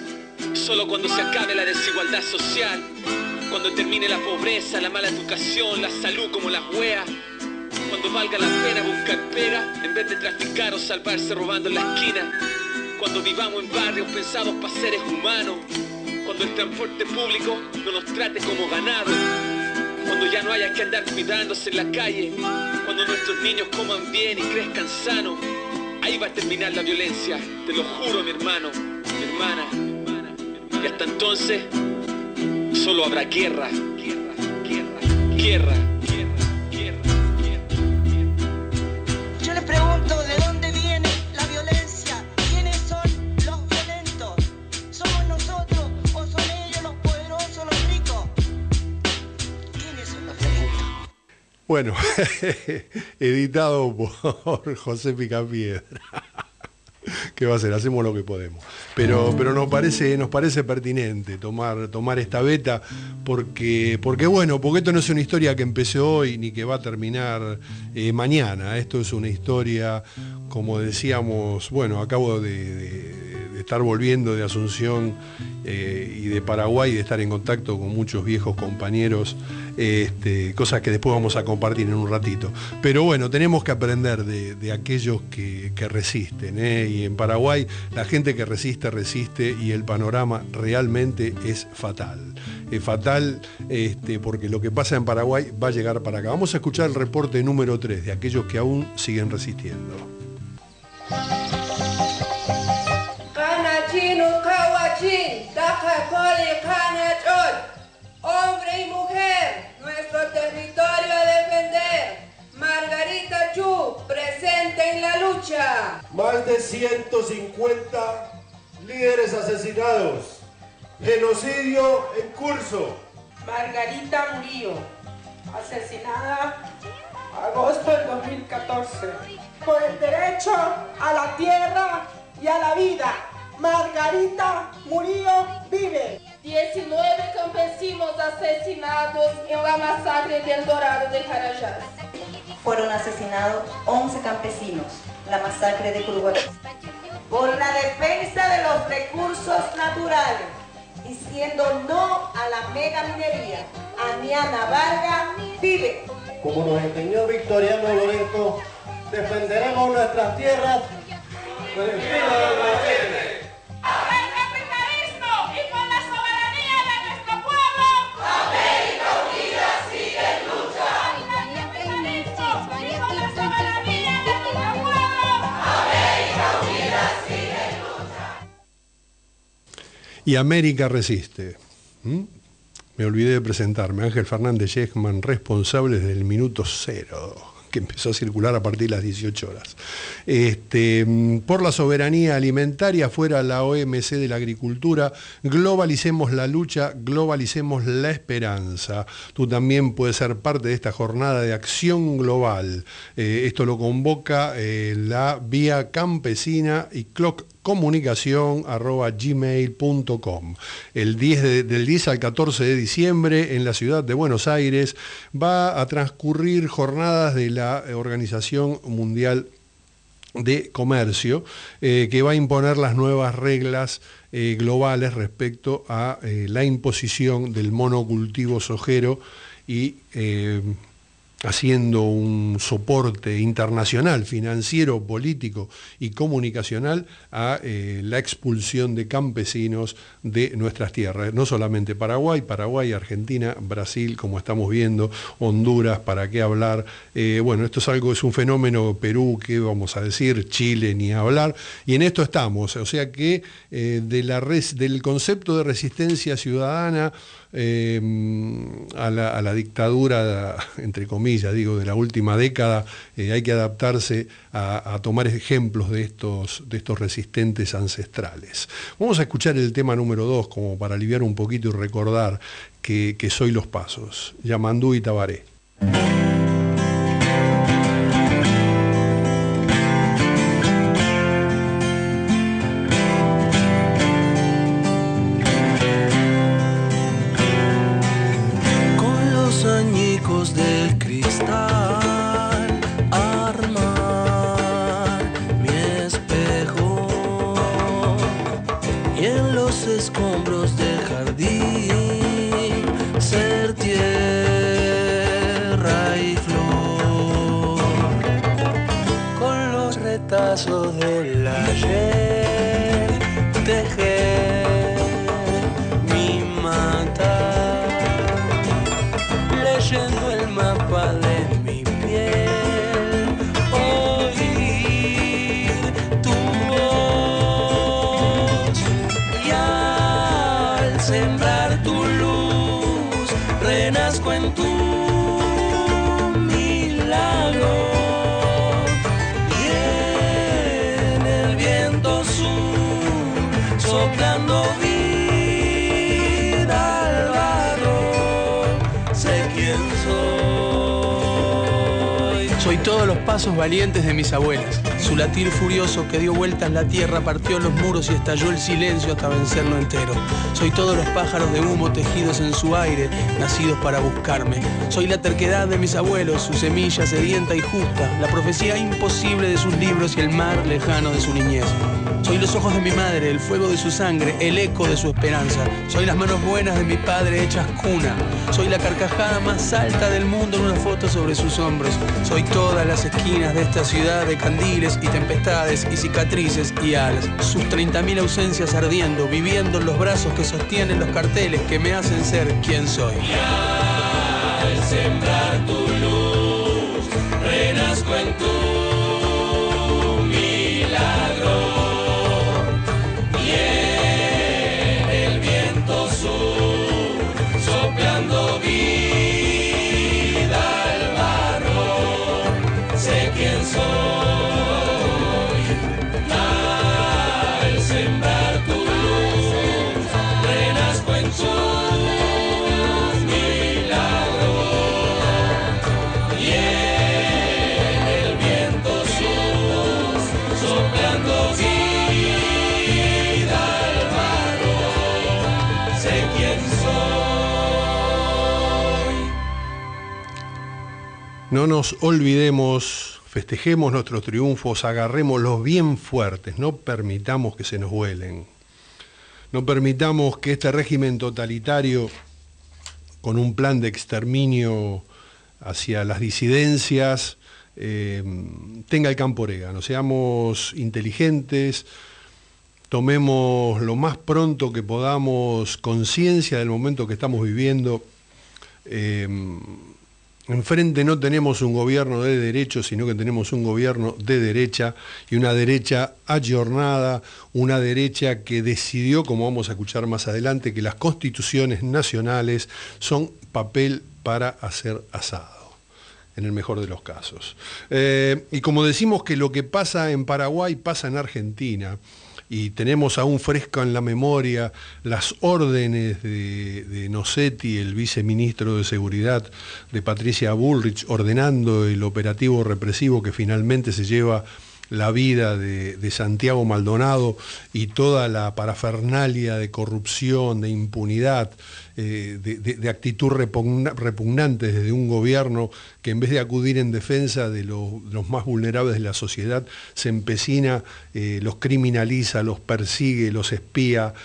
Solo cuando se acabe la desigualdad social. Cuando termine la pobreza, la mala educación, la salud como las weas. Cuando valga la pena buscar pega en vez de traficar o salvarse robando en la esquina. Cuando vivamos en barrios pensados para seres humanos. Cuando el transporte público no nos trate como ganado. Cuando ya no haya que andar cuidándose en la calle. Cuando nuestros niños coman bien y crezcan sanos. Ahí va a terminar la violencia, te lo juro, mi hermano, mi hermana. Y hasta entonces solo habrá guerra, guerra, guerra, guerra, guerra, guerra, guerra. Yo les pregunto, ¿de dónde viene la violencia? ¿Quiénes son los violentos? ¿Somos nosotros o son ellos los poderosos, los ricos? ¿Quiénes son los violentos? Bueno, editado por José Picapiedra. ¿Qué va a ser? Hacemos lo que podemos. Pero nos parece pertinente tomar esta beta porque esto no es una historia que empezó hoy ni que va a terminar mañana. Esto es una historia, como decíamos, acabo de estar volviendo de Asunción y de Paraguay, de estar en contacto con muchos viejos compañeros, cosas que después vamos a compartir en un ratito. Pero bueno, tenemos que aprender de aquellos que resisten, y en Paraguay la gente que resiste y el panorama realmente es fatal. Es fatal porque lo que pasa en Paraguay va a llegar para acá. Vamos a escuchar el reporte número 3 de aquellos que aún siguen resistiendo. Hombre y mujer, nuestro territorio a defender. Margarita Chu, presente en la lucha. Más de 150 líderes asesinados. Genocidio en curso. Margarita Murillo, asesinada agosto del 2014. Por el derecho a la tierra y a la vida. Margarita Murillo vive. 19 campesinos asesinados en la masacre del Dorado de Carajás. Fueron asesinados 11 campesinos, la masacre de Curuguaty. Por la defensa de los recursos naturales, diciendo no a la mega minería, Aniana Vargas vive. Como nos enseñó Victoriano Lorenzo, defenderemos nuestras tierras por encima de la gente. Y América resiste. Me olvidé de presentarme. Ángel Fernández Yesman, responsable desde el minuto 0, que empezó a circular a partir de las 18 horas. Por la soberanía alimentaria, fuera la OMC de la agricultura, globalicemos la lucha, globalicemos la esperanza. Tú también puedes ser parte de esta jornada de acción global. Esto lo convoca la Vía Campesina y cloccomunicación@gmail.com. Del 10 al 14 de diciembre en la ciudad de Buenos Aires va a transcurrir jornadas de la Organización Mundial de Comercio, que va a imponer las nuevas reglas globales respecto a la imposición del monocultivo sojero y haciendo un soporte internacional, financiero, político y comunicacional a la expulsión de campesinos de nuestras tierras. No solamente Paraguay, Argentina, Brasil, como estamos viendo, Honduras, ¿para qué hablar? Esto es un fenómeno, Perú, ¿qué vamos a decir? Chile, ni hablar. Y en esto estamos, o sea que del concepto de resistencia ciudadana a la dictadura, entre comillas, de la última década, hay que adaptarse a tomar ejemplos de estos resistentes ancestrales. Vamos a escuchar el tema número 2 como para aliviar un poquito y recordar que soy Los Pasos, Yamandú y Tabaré. Del cristal, armar mi espejo y en los escombros del jardín ser tierra y flor, con los retazos del ayer tejer mi mata, leyendo el mapa de mi piel, oír tu voz y al sembrar tu luz renazco en tu milagro y en el viento sur soplando vida al barro sé quién soy. Soy todos los pasos valientes de mis abuelas. Su latir furioso que dio vueltas la tierra, partió los muros y estalló el silencio hasta vencerlo entero. Soy todos los pájaros de humo tejidos en su aire, nacidos para buscarme. Soy la terquedad de mis abuelos, su semilla sedienta y justa, la profecía imposible de sus libros y el mar lejano de su niñez. Soy los ojos de mi madre, el fuego de su sangre, el eco de su esperanza. Soy las manos buenas de mi padre hechas cuna. Soy la carcajada más alta del mundo en una foto sobre sus hombros. Soy todas las esquinas de esta ciudad de candiles y tempestades y cicatrices y alas. Sus 30.000 ausencias ardiendo, viviendo en los brazos que sostienen los carteles que me hacen ser quien soy. Y al sembrar tu luz, renazco en tu milagro. Soplando vida al barro, sé quién soy. Al sembrar tu luz, renazco en tu milagro. Y en el viento sur, soplando vida al barro, sé quién soy. No nos olvidemos, festejemos nuestros triunfos, agarrémoslos bien fuertes, no permitamos que se nos vuelen. No permitamos que este régimen totalitario, con un plan de exterminio hacia las disidencias, tenga el campo orégano. Seamos inteligentes, tomemos lo más pronto que podamos conciencia del momento que estamos viviendo, enfrente no tenemos un gobierno de derecho, sino que tenemos un gobierno de derecha y una derecha ayornada, una derecha que decidió, como vamos a escuchar más adelante, que las constituciones nacionales son papel para hacer asado, en el mejor de los casos. Y como decimos que lo que pasa en Paraguay pasa en Argentina, y tenemos aún fresco en la memoria las órdenes de Nocetti, el viceministro de Seguridad, de Patricia Bullrich, ordenando el operativo represivo que finalmente se lleva la vida de Santiago Maldonado y toda la parafernalia de corrupción, de impunidad, de actitud repugnante desde un gobierno que en vez de acudir en defensa de los más vulnerables de la sociedad, se empecina, los criminaliza, los persigue, los espía.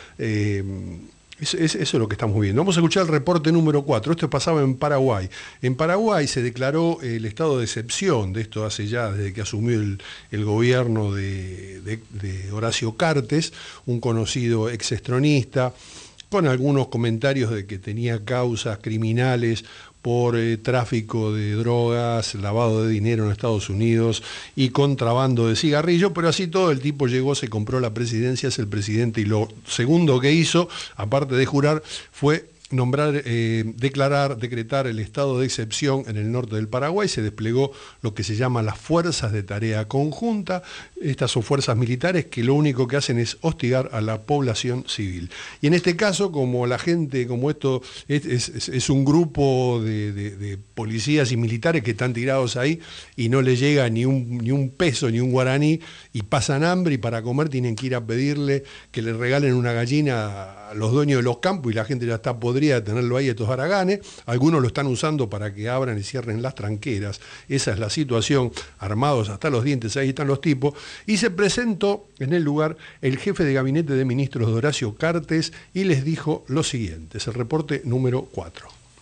Eso es lo que estamos viendo. Vamos a escuchar el reporte número 4. Esto pasaba en Paraguay. En Paraguay se declaró el estado de excepción, de esto hace ya desde que asumió el gobierno de Horacio Cartes, un conocido exestronista, con algunos comentarios de que tenía causas criminales por tráfico de drogas, lavado de dinero en Estados Unidos y contrabando de cigarrillos, pero así todo el tipo llegó, se compró la presidencia, es el presidente, y lo segundo que hizo, aparte de jurar, fue decretar el estado de excepción en el norte del Paraguay. Se desplegó lo que se llama las fuerzas de tarea conjunta. Estas son fuerzas militares que lo único que hacen es hostigar a la población civil. Y en este caso, como la gente, como esto es un grupo de policías y militares que están tirados ahí y no les llega ni un peso, ni un guaraní, y pasan hambre, y para comer tienen que ir a pedirle que le regalen una gallina a los dueños de los campos, y la gente ya está podrida de tenerlo ahí, estos haraganes. Algunos lo están usando para que abran y cierren las tranqueras. Esa es la situación, armados hasta los dientes, ahí están los tipos. Y se presentó en el lugar el jefe de gabinete de ministros de Horacio Cartes y les dijo lo siguiente. Es el reporte número 4.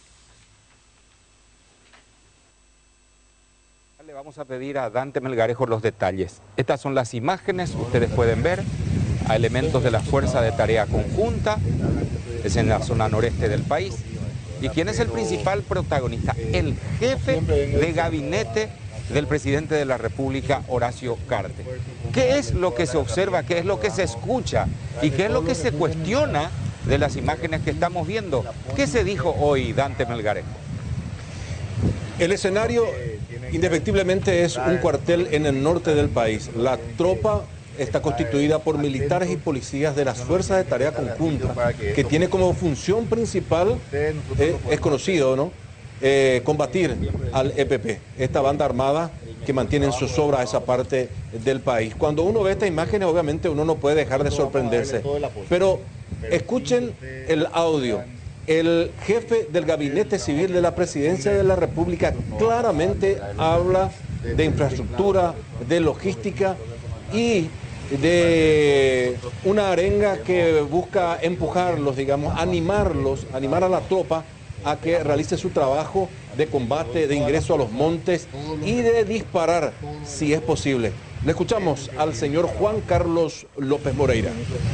Le vamos a pedir a Dante Melgarejo los detalles. Estas son las imágenes, ustedes pueden ver a elementos de la Fuerza de Tarea Conjunta, es en la zona noreste del país. ¿Y quién es el principal protagonista? El jefe de gabinete del presidente de la República, Horacio Cartes. ¿Qué es lo que se observa? ¿Qué es lo que se escucha? ¿Y qué es lo que se cuestiona de las imágenes que estamos viendo? ¿Qué se dijo hoy, Dante Melgarejo? El escenario indefectiblemente es un cuartel en el norte del país. La tropa está constituida por militares y policías de las Fuerzas de Tarea Conjunta, que tiene como función principal, es conocido, ¿no?, combatir al EPP, esta banda armada que mantiene en zozobra esa parte del país. Cuando uno ve estas imágenes, obviamente uno no puede dejar de sorprenderse, pero escuchen el audio. El jefe del Gabinete Civil de la Presidencia de la República claramente habla de infraestructura, de logística y de una arenga que busca empujarlos, digamos, animar a la tropa a que realice su trabajo de combate, de ingreso a los montes y de disparar si es posible. Le escuchamos al señor Juan Carlos López Moreira.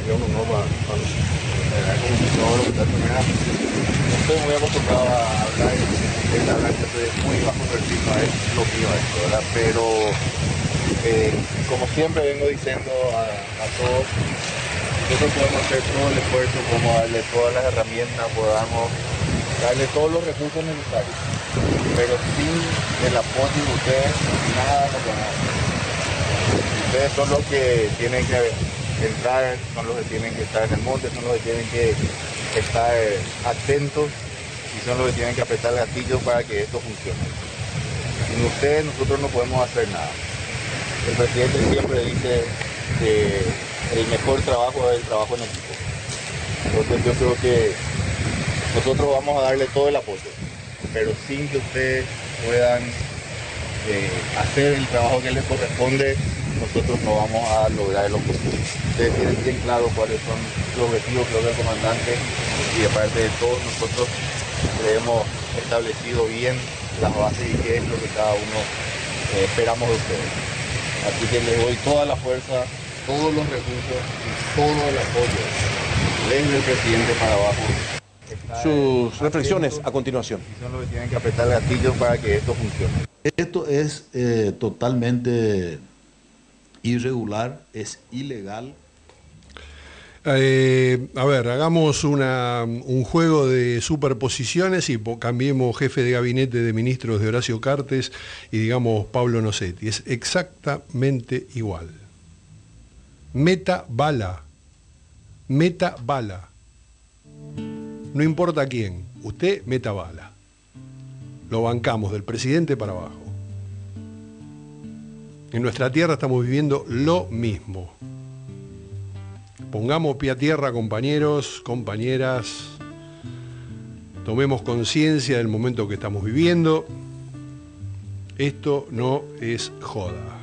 Estoy muy acostumbrado a hablar muy bajo perfil, no es lo mío esto, ¿verdad? Pero como siempre vengo diciendo a todos, nosotros podemos hacer todo el esfuerzo, podemos darle todas las herramientas, podamos darle todos los recursos necesarios, pero sin el apoyo de ustedes, nada lo podemos hacer. Ustedes son los que tienen que entrar, son los que tienen que estar en el monte, son los que tienen que estar atentos y son los que tienen que apretar el gatillo para que esto funcione. Sin ustedes nosotros no podemos hacer nada. El presidente siempre dice que el mejor trabajo es el trabajo en equipo. Entonces yo creo que nosotros vamos a darle todo el apoyo, pero sin que ustedes puedan hacer el trabajo que les corresponde, nosotros no vamos a lograr el objetivo. Ustedes tienen bien claro cuáles son los objetivos que logra el comandante y de parte de todos nosotros hemos establecido bien las bases y qué es lo que cada uno esperamos de ustedes. Así que les doy toda la fuerza, todos los recursos y todo el apoyo desde el presidente para abajo. sus reflexiones a continuación. Son los que tienen que apretar el gatillo para que esto funcione. Esto es totalmente irregular, es ilegal. A ver, hagamos un juego de superposiciones y cambiemos jefe de gabinete de ministros de Horacio Cartes y digamos Pablo Nocetti. Es exactamente igual. Meta bala. Meta bala. No importa quién, usted meta bala. Lo bancamos del presidente para abajo. En nuestra tierra estamos viviendo lo mismo. Pongamos pie a tierra, compañeros, compañeras. Tomemos conciencia del momento que estamos viviendo. Esto no es joda.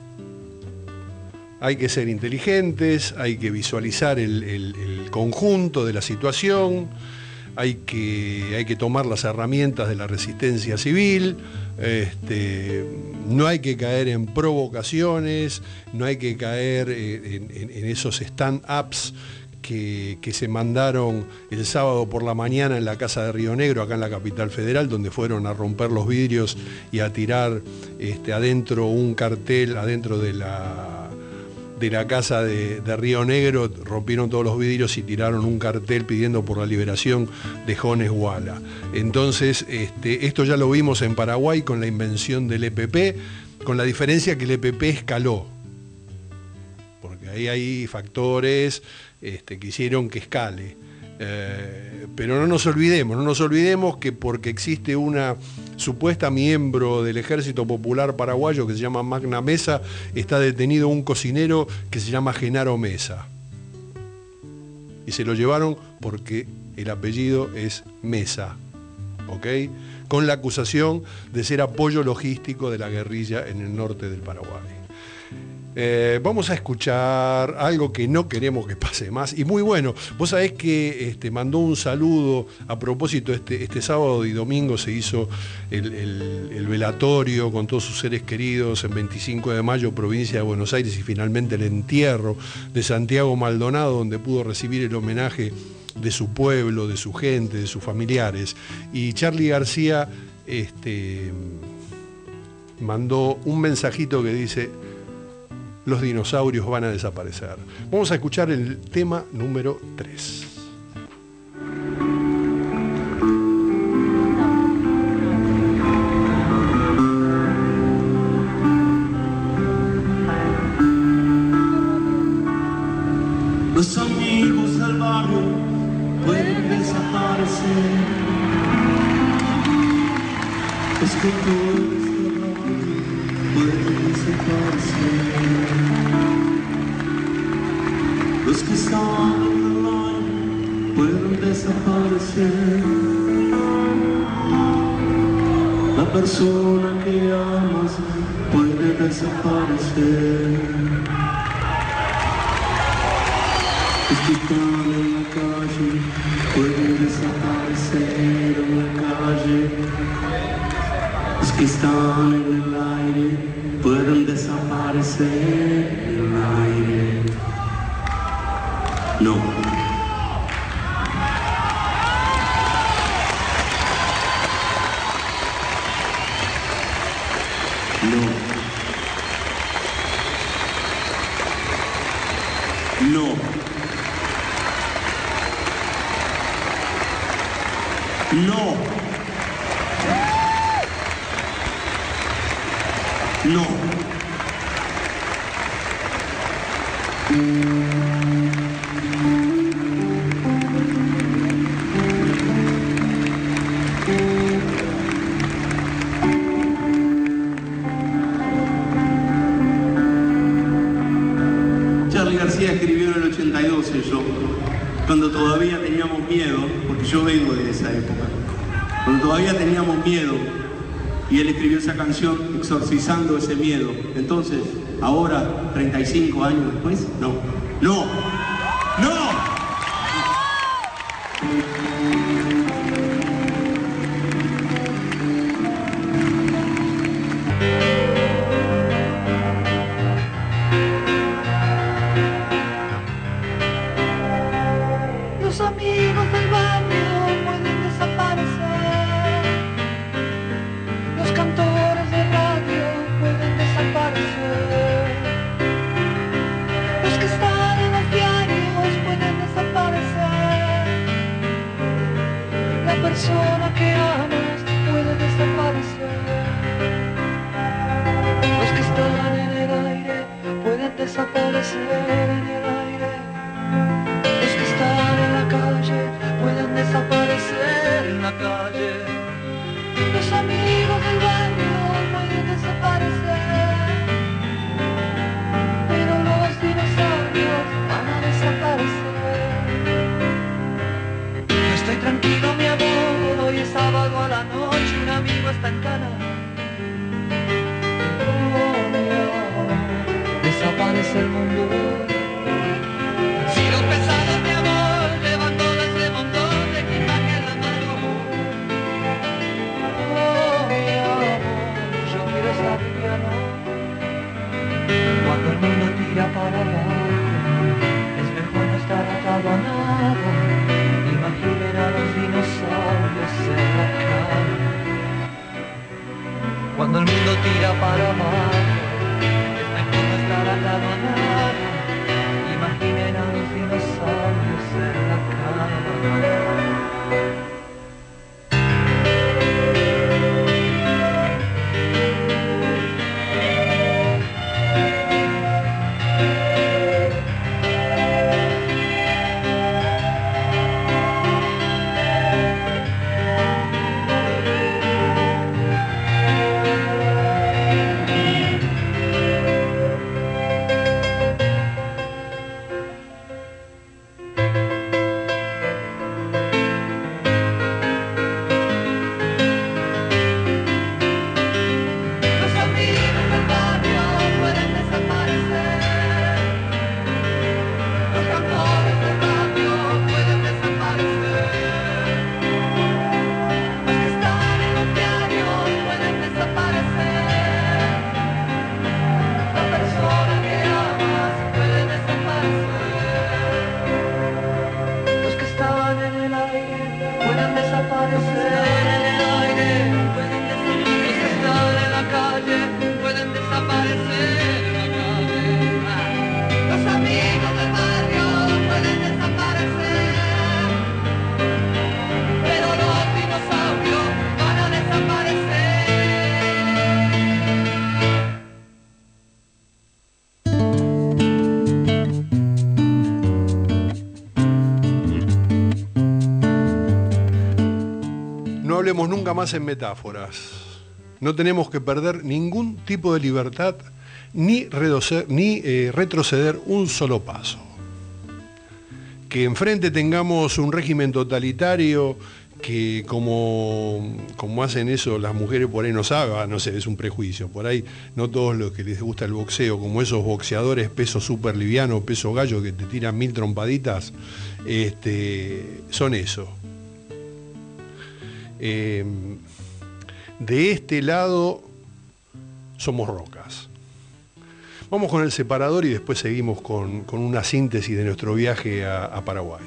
Hay que ser inteligentes, hay que visualizar el conjunto de la situación, hay que tomar las herramientas de la resistencia civil, no hay que caer en provocaciones, no hay que caer en esos stand-ups que se mandaron el sábado por la mañana en la Casa de Río Negro, acá en la capital federal, donde fueron a romper los vidrios y a tirar adentro un cartel, adentro de la Casa de Río Negro, rompieron todos los vidrios y tiraron un cartel pidiendo por la liberación de Jones Wala. Entonces, esto ya lo vimos en Paraguay con la invención del EPP, con la diferencia que el EPP escaló. Porque ahí hay factores que hicieron que escale. Pero no nos olvidemos que porque existe una supuesta miembro del Ejército Popular Paraguayo que se llama Magna Mesa, está detenido un cocinero que se llama Genaro Mesa. Y se lo llevaron porque el apellido es Mesa, ¿ok? Con la acusación de ser apoyo logístico de la guerrilla en el norte del Paraguay. Vamos a escuchar algo que no queremos que pase más y muy bueno. Vos sabés que mandó un saludo a propósito este sábado y domingo se hizo el velatorio con todos sus seres queridos en 25 de mayo, provincia de Buenos Aires, y finalmente el entierro de Santiago Maldonado, donde pudo recibir el homenaje de su pueblo, de su gente, de sus familiares. Y Charly García mandó un mensajito que dice: los dinosaurios van a desaparecer. Vamos a escuchar el tema número 3. Los amigos del barrio pueden desaparecer. Es que todo pueden desaparecer. Los que están en el aire pueden desaparecer. La persona que amas puede desaparecer. Los que están en la calle pueden desaparecer en la calle. Los que están en el aire pueden desaparecer en el aire. No. No. No. No. Charly García escribió en el 82 eso, cuando todavía teníamos miedo, porque yo vengo de esa época, cuando todavía teníamos miedo, y él escribió esa canción exorcizando ese miedo. Entonces, ahora, 35 años después, no. ¡No! ¡No! Los amigos del barrio pueden desaparecer en el aire. Los que están en la calle pueden desaparecer en la calle. Los amigos del barrio pueden desaparecer, pero los dinosaurios van a desaparecer. No estoy tranquilo, mi amor, hoy es sábado a la noche, un amigo está en cana. Desaparece el mundo. Si lo pesado, mi amor, levantó desde montón de equipaje en la mano. Oh, mi amor, yo quiero estar liviano. Cuando el mundo tira para abajo, es mejor no estar atado a nada. Imaginen a los dinosaurios en la cama. Cuando el mundo tira para abajo, atado a nada, imaginen a los dinosaurios en la cama. No hablemos nunca más en metáforas. No tenemos que perder ningún tipo de libertad ni retroceder un solo paso. Que enfrente tengamos un régimen totalitario que como hacen eso las mujeres por ahí no saben, no sé, es un prejuicio. Por ahí no todos los que les gusta el boxeo, como esos boxeadores peso súper liviano, peso gallo que te tiran 1000 trompaditas, son eso. De este lado somos rocas. Vamos con el separador y después seguimos con una síntesis de nuestro viaje a Paraguay.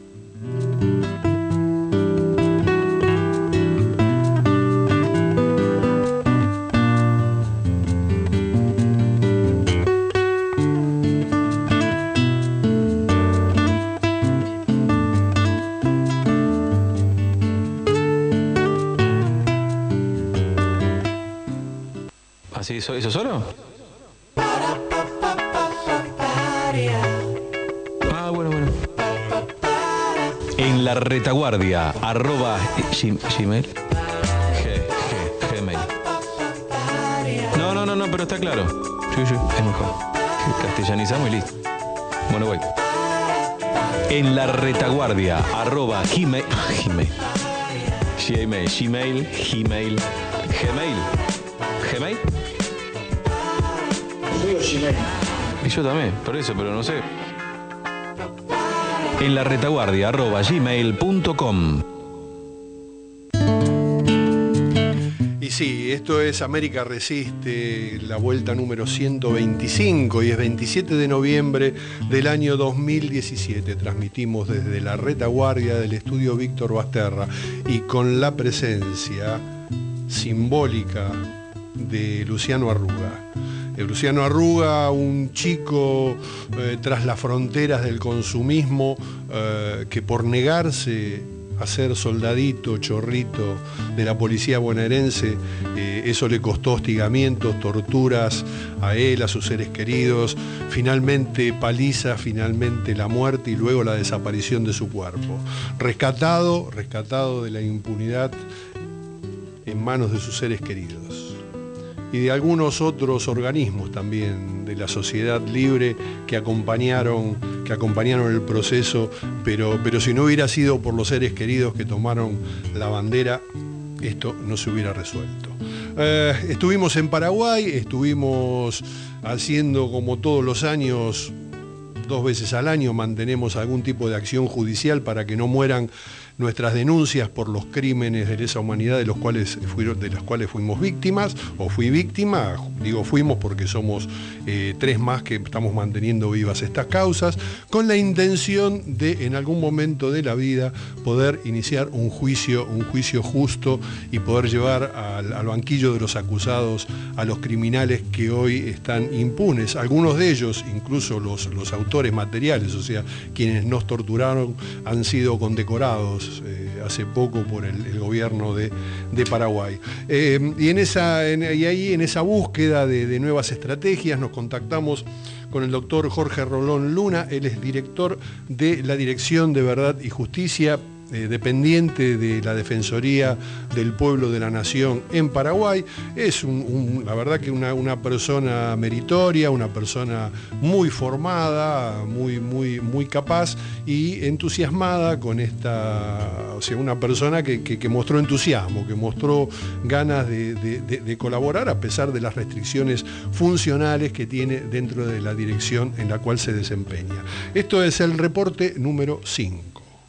¿Así eso solo? Ah, bueno. En la retaguardia, @gmail. Gmail. No, pero está claro. Sí, es mejor. Castellanizamos y listo. Bueno, voy. En la retaguardia, @gmail. Gmail. Y yo también, por eso, pero no sé. En la retaguardia @gmail.com. Y sí, esto es América Resiste, la vuelta número 125 y es 27 de noviembre del año 2017. Transmitimos desde la retaguardia del estudio Víctor Basterra y con la presencia simbólica de Luciano Arruga. Luciano Arruga, un chico tras las fronteras del consumismo que por negarse a ser soldadito, chorrito de la policía bonaerense. Eso le costó hostigamientos, torturas a él, a sus seres queridos, finalmente paliza, finalmente la muerte y luego la desaparición de su cuerpo. Rescatado de la impunidad en manos de sus seres queridos. Y de algunos otros organismos también de la sociedad libre que acompañaron el proceso, pero si no hubiera sido por los seres queridos que tomaron la bandera, esto no se hubiera resuelto. Estuvimos en Paraguay, estuvimos haciendo como todos los años, 2 veces al año mantenemos algún tipo de acción judicial para que no mueran nuestras denuncias por los crímenes de lesa humanidad de las cuales fuimos víctimas, o fui víctima, digo fuimos porque somos 3 más que estamos manteniendo vivas estas causas, con la intención de en algún momento de la vida poder iniciar un juicio justo y poder llevar al banquillo de los acusados a los criminales que hoy están impunes. Algunos de ellos, incluso los autores materiales, o sea, quienes nos torturaron, han sido condecorados hace poco por el gobierno de Paraguay. Y en esa búsqueda de nuevas estrategias nos contactamos con el doctor Jorge Rolón Luna. Él es director de la Dirección de Verdad y Justicia, dependiente de la Defensoría del Pueblo de la Nación en Paraguay. Es la verdad que una persona meritoria, una persona muy formada, muy capaz y entusiasmada con una persona que mostró entusiasmo, que mostró ganas de colaborar a pesar de las restricciones funcionales que tiene dentro de la dirección en la cual se desempeña. Esto es el reporte número 5.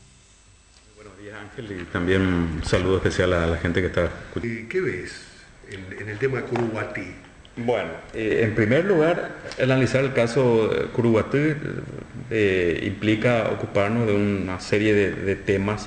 Y también un saludo especial a la gente que está escuchando. ¿Qué ves en el tema de Curuguatí? Bueno, en primer lugar, analizar el caso Curuguatí implica ocuparnos de una serie de temas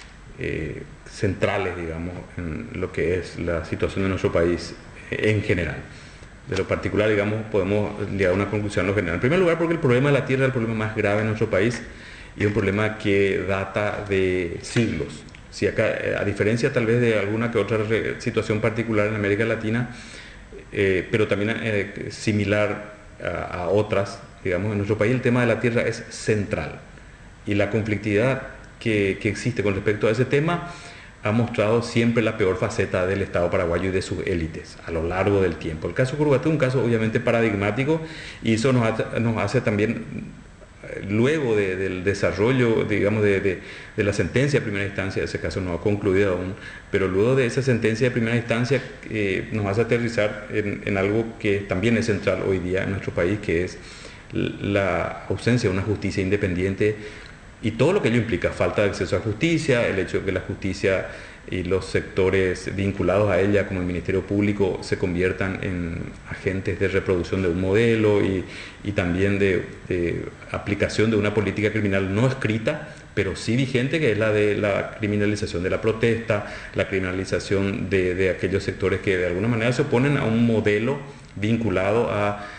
centrales, digamos, en lo que es la situación de nuestro país en general. De lo particular, digamos, podemos llegar a una conclusión en lo general. En primer lugar, porque el problema de la tierra es el problema más grave en nuestro país y es un problema que data de siglos. Si acá, a diferencia tal vez de alguna que otra situación particular en América Latina, pero también similar a otras, digamos, en nuestro país el tema de la tierra es central. Y la conflictividad que existe con respecto a ese tema ha mostrado siempre la peor faceta del Estado paraguayo y de sus élites a lo largo del tiempo. El caso Curuguatí es un caso obviamente paradigmático y eso nos hace también, luego del desarrollo, digamos, de la sentencia de primera instancia, ese caso no ha concluido aún, pero luego de esa sentencia de primera instancia nos hace aterrizar en algo que también es central hoy día en nuestro país, que es la ausencia de una justicia independiente y todo lo que ello implica: falta de acceso a justicia, el hecho de que la justicia y los sectores vinculados a ella, como el Ministerio Público, se conviertan en agentes de reproducción de un modelo y también de aplicación de una política criminal no escrita, pero sí vigente, que es la de la criminalización de la protesta, la criminalización de aquellos sectores que de alguna manera se oponen a un modelo vinculado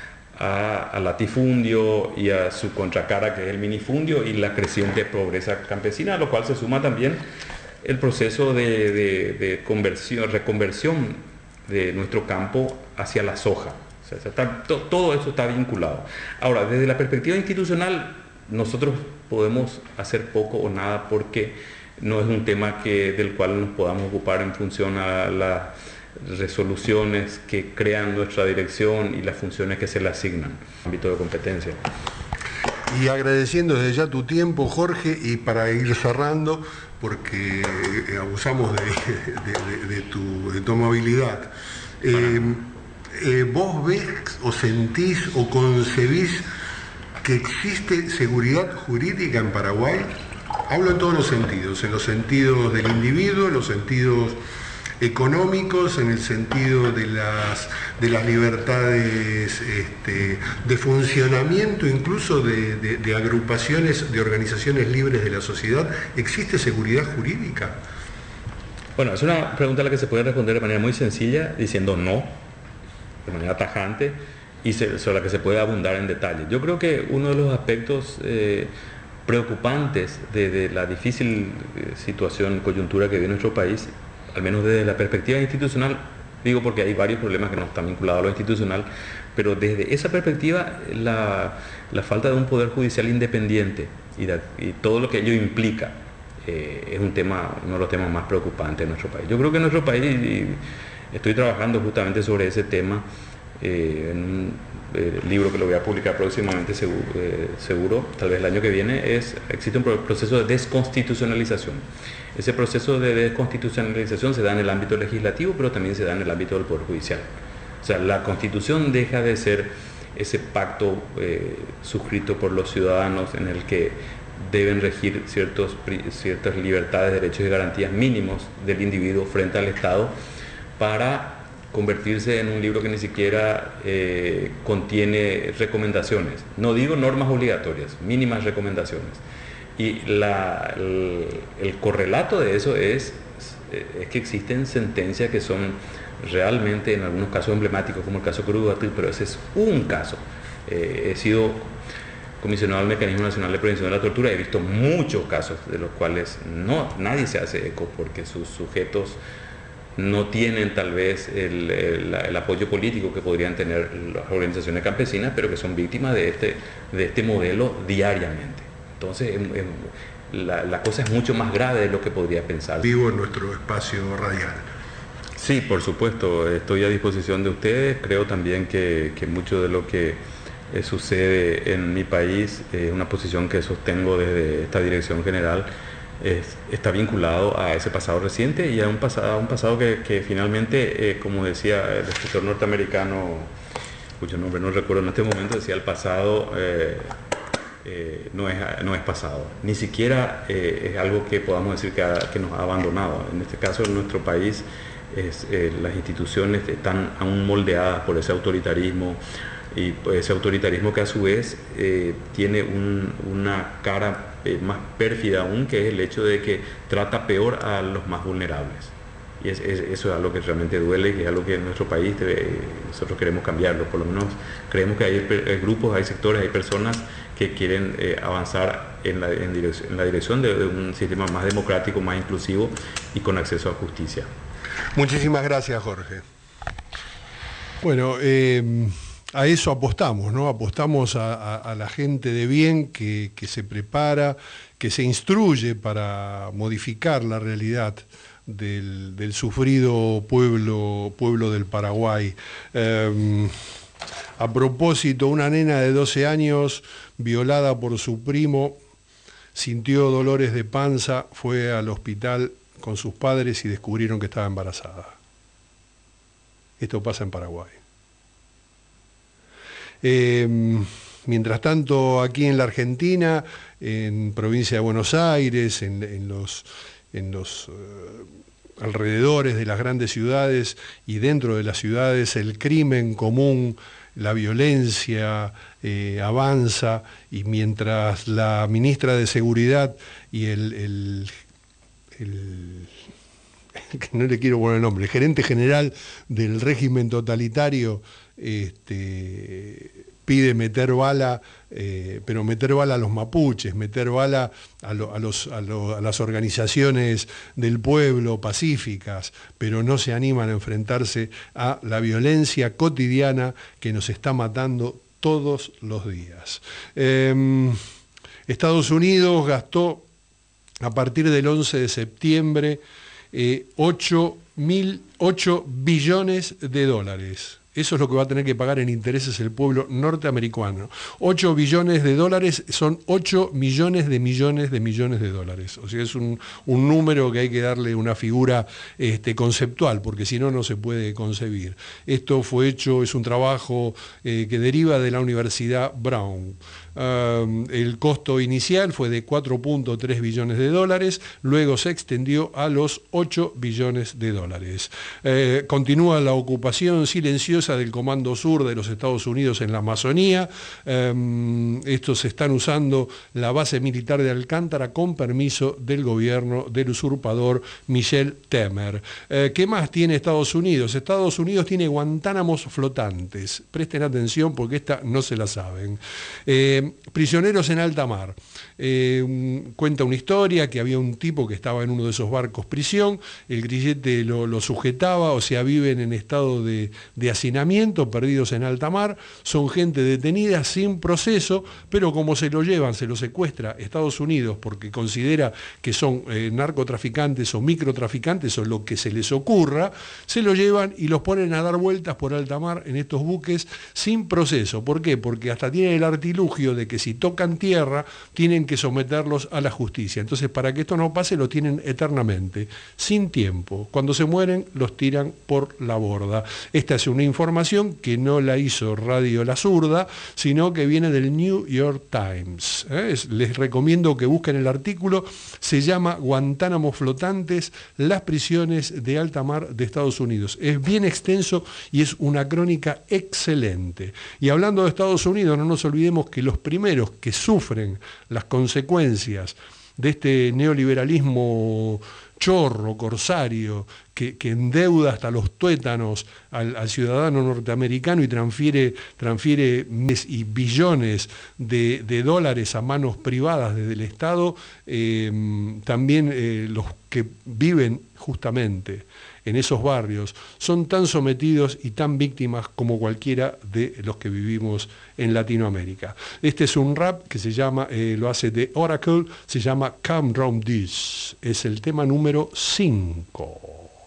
al latifundio y a su contracara, que es el minifundio, y la creciente pobreza campesina, a lo cual se suma también el proceso de reconversión de nuestro campo hacia la soja. O sea, todo eso está vinculado. Ahora, desde la perspectiva institucional, nosotros podemos hacer poco o nada porque no es un tema del cual nos podamos ocupar en función a las resoluciones que crean nuestra dirección y las funciones que se le asignan, ámbito de competencia. Y agradeciendo desde ya tu tiempo, Jorge, y para ir cerrando, porque abusamos de tu amabilidad. ¿Vos ves o sentís o concebís que existe seguridad jurídica en Paraguay? Hablo en todos los sentidos del individuo, en los sentidos económicos, en el sentido de las libertades de funcionamiento, incluso de agrupaciones, de organizaciones libres de la sociedad. ¿Existe seguridad jurídica? Bueno, es una pregunta a la que se puede responder de manera muy sencilla, diciendo no, de manera tajante, y sobre la que se puede abundar en detalle. Yo creo que uno de los aspectos preocupantes de la difícil situación, coyuntura que vive nuestro país, al menos desde la perspectiva institucional, digo porque hay varios problemas que no están vinculados a lo institucional, pero desde esa perspectiva la falta de un poder judicial independiente y todo lo que ello implica es uno de los temas más preocupantes de nuestro país. Yo creo que en nuestro país, y estoy trabajando justamente sobre ese tema en un libro que lo voy a publicar próximamente, seguro, tal vez el año que viene, existe un proceso de desconstitucionalización. Ese proceso de desconstitucionalización se da en el ámbito legislativo, pero también se da en el ámbito del Poder Judicial. O sea, la Constitución deja de ser ese pacto suscrito por los ciudadanos en el que deben regir ciertas libertades, derechos y garantías mínimos del individuo frente al Estado, para convertirse en un libro que ni siquiera contiene recomendaciones. No digo normas obligatorias, mínimas recomendaciones. Y el correlato de eso es que existen sentencias que son realmente, en algunos casos emblemáticos, como el caso Cruz, pero ese es un caso. He sido comisionado al Mecanismo Nacional de Prevención de la Tortura, he visto muchos casos de los cuales nadie se hace eco porque sus sujetos no tienen tal vez el apoyo político que podrían tener las organizaciones campesinas, pero que son víctimas de este modelo diariamente. Entonces la cosa es mucho más grave de lo que podría pensar. Vivo en nuestro espacio radial. Sí, por supuesto, estoy a disposición de ustedes. Creo también que mucho de lo que sucede en mi país es una posición que sostengo desde esta dirección general. Está vinculado a ese pasado reciente y a un pasado que finalmente, como decía el escritor norteamericano, cuyo nombre no recuerdo en este momento, decía: el pasado no es pasado, ni siquiera es algo que podamos decir que nos ha abandonado. En este caso, en nuestro país, las instituciones están aún moldeadas por ese autoritarismo, y ese autoritarismo que a su vez tiene una cara más pérfida aún, que es el hecho de que trata peor a los más vulnerables. Y eso es algo que realmente duele, y que es algo que en nuestro país nosotros queremos cambiarlo. Por lo menos creemos que hay grupos, hay sectores, hay personas que quieren avanzar en la dirección de un sistema más democrático, más inclusivo y con acceso a justicia. Muchísimas gracias, Jorge. Bueno, a eso apostamos, ¿no? Apostamos a la gente de bien que se prepara, que se instruye para modificar la realidad del sufrido pueblo del Paraguay. A propósito, una nena de 12 años violada por su primo sintió dolores de panza, fue al hospital con sus padres y descubrieron que estaba embarazada. Esto pasa en Paraguay. Mientras tanto, aquí en la Argentina, en provincia de Buenos Aires, en los alrededores de las grandes ciudades y dentro de las ciudades, el crimen común, la violencia avanza, y mientras la ministra de Seguridad y no le quiero poner el nombre, el gerente general del régimen totalitario pide meter bala, pero meter bala a los mapuches, meter bala a las organizaciones del pueblo pacíficas, pero no se animan a enfrentarse a la violencia cotidiana que nos está matando todos los días. Estados Unidos gastó a partir del 11 de septiembre 8 billones de dólares. Eso es lo que va a tener que pagar en intereses el pueblo norteamericano. 8 billones de dólares son 8 millones de dólares. O sea, es un número que hay que darle una figura conceptual, porque si no, no se puede concebir. Esto fue hecho, es un trabajo que deriva de la Universidad Brown. El costo inicial fue de 4.3 billones de dólares, luego se extendió a los 8 billones de dólares. Continúa la ocupación silenciosa del Comando Sur de los Estados Unidos en la Amazonía. Estos están usando la base militar de Alcántara con permiso del gobierno del usurpador Michel Temer. ¿Qué más tiene Estados Unidos? Estados Unidos tiene Guantánamos flotantes. Presten atención porque esta no se la saben. Prisioneros en alta mar. Cuenta una historia que había un tipo que estaba en uno de esos barcos prisión, el grillete lo sujetaba, o sea, viven en estado de hacinamiento, perdidos en alta mar, son gente detenida sin proceso, pero como se lo llevan, se lo secuestra Estados Unidos porque considera que son narcotraficantes o microtraficantes o lo que se les ocurra, se lo llevan y los ponen a dar vueltas por alta mar en estos buques sin proceso. ¿Por qué? Porque hasta tienen el artilugio de que si tocan tierra tienen que someterlos a la justicia. Entonces, para que esto no pase, lo tienen eternamente, sin tiempo. Cuando se mueren, los tiran por la borda. Esta es una información que no la hizo Radio La Zurda, sino que viene del New York Times. Les recomiendo que busquen el artículo, se llama Guantánamo Flotantes, las prisiones de alta mar de Estados Unidos. Es bien extenso y es una crónica excelente. Y hablando de Estados Unidos, no nos olvidemos que los primeros que sufren las consecuencias de este neoliberalismo chorro, corsario, que endeuda hasta los tuétanos al ciudadano norteamericano y transfiere miles y billones de dólares a manos privadas desde el Estado, también los que viven justamente en esos barrios son tan sometidos y tan víctimas como cualquiera de los que vivimos en Latinoamérica. Este es un rap que se llama, lo hace The Oracle, se llama Come Round This, es el tema número 5.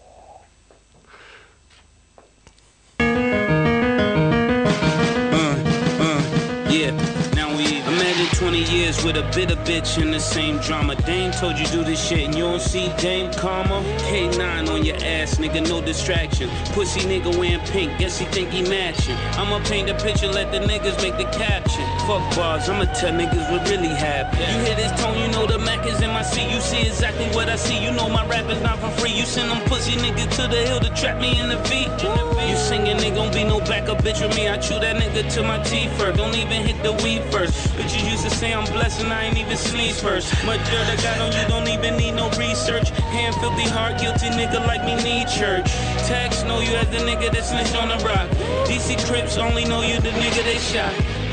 Yeah, now we imagine 20 years with a bitter bitch in the same drama. Dame told you do this shit and you don't see Dame Karma. K9 on your ass, nigga, no distraction. Pussy nigga wearing pink, guess he think he matching. I'ma paint a picture, let the niggas make the caption. Fuck bars, I'ma tell niggas what really happened. You hear this tone, you know the Mac is in my seat. You see exactly what I see, you know my rap is not for free. You send them pussy niggas to the hill to trap me in the V. You singing, nigga, don't be no backup bitch with me. I chew that nigga to my teeth first. Don't even hit the weed first. Bitches used to say I'm blessed and I ain't even sneeze first. Much dirt I got on you, don't even need no research. Hand filthy, heart guilty nigga like me need church. Tax know you as the nigga that snitched on the rock. DC Crips only know you the nigga they shot.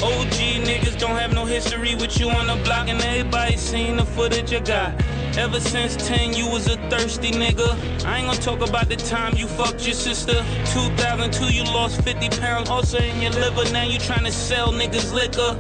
OG niggas don't have no history with you on the block, and everybody seen the footage I got. Ever since 10, you was a thirsty nigga. I ain't gonna talk about the time you fucked your sister. 2002, you lost 50 pounds, also in your liver. Now you tryna sell niggas liquor.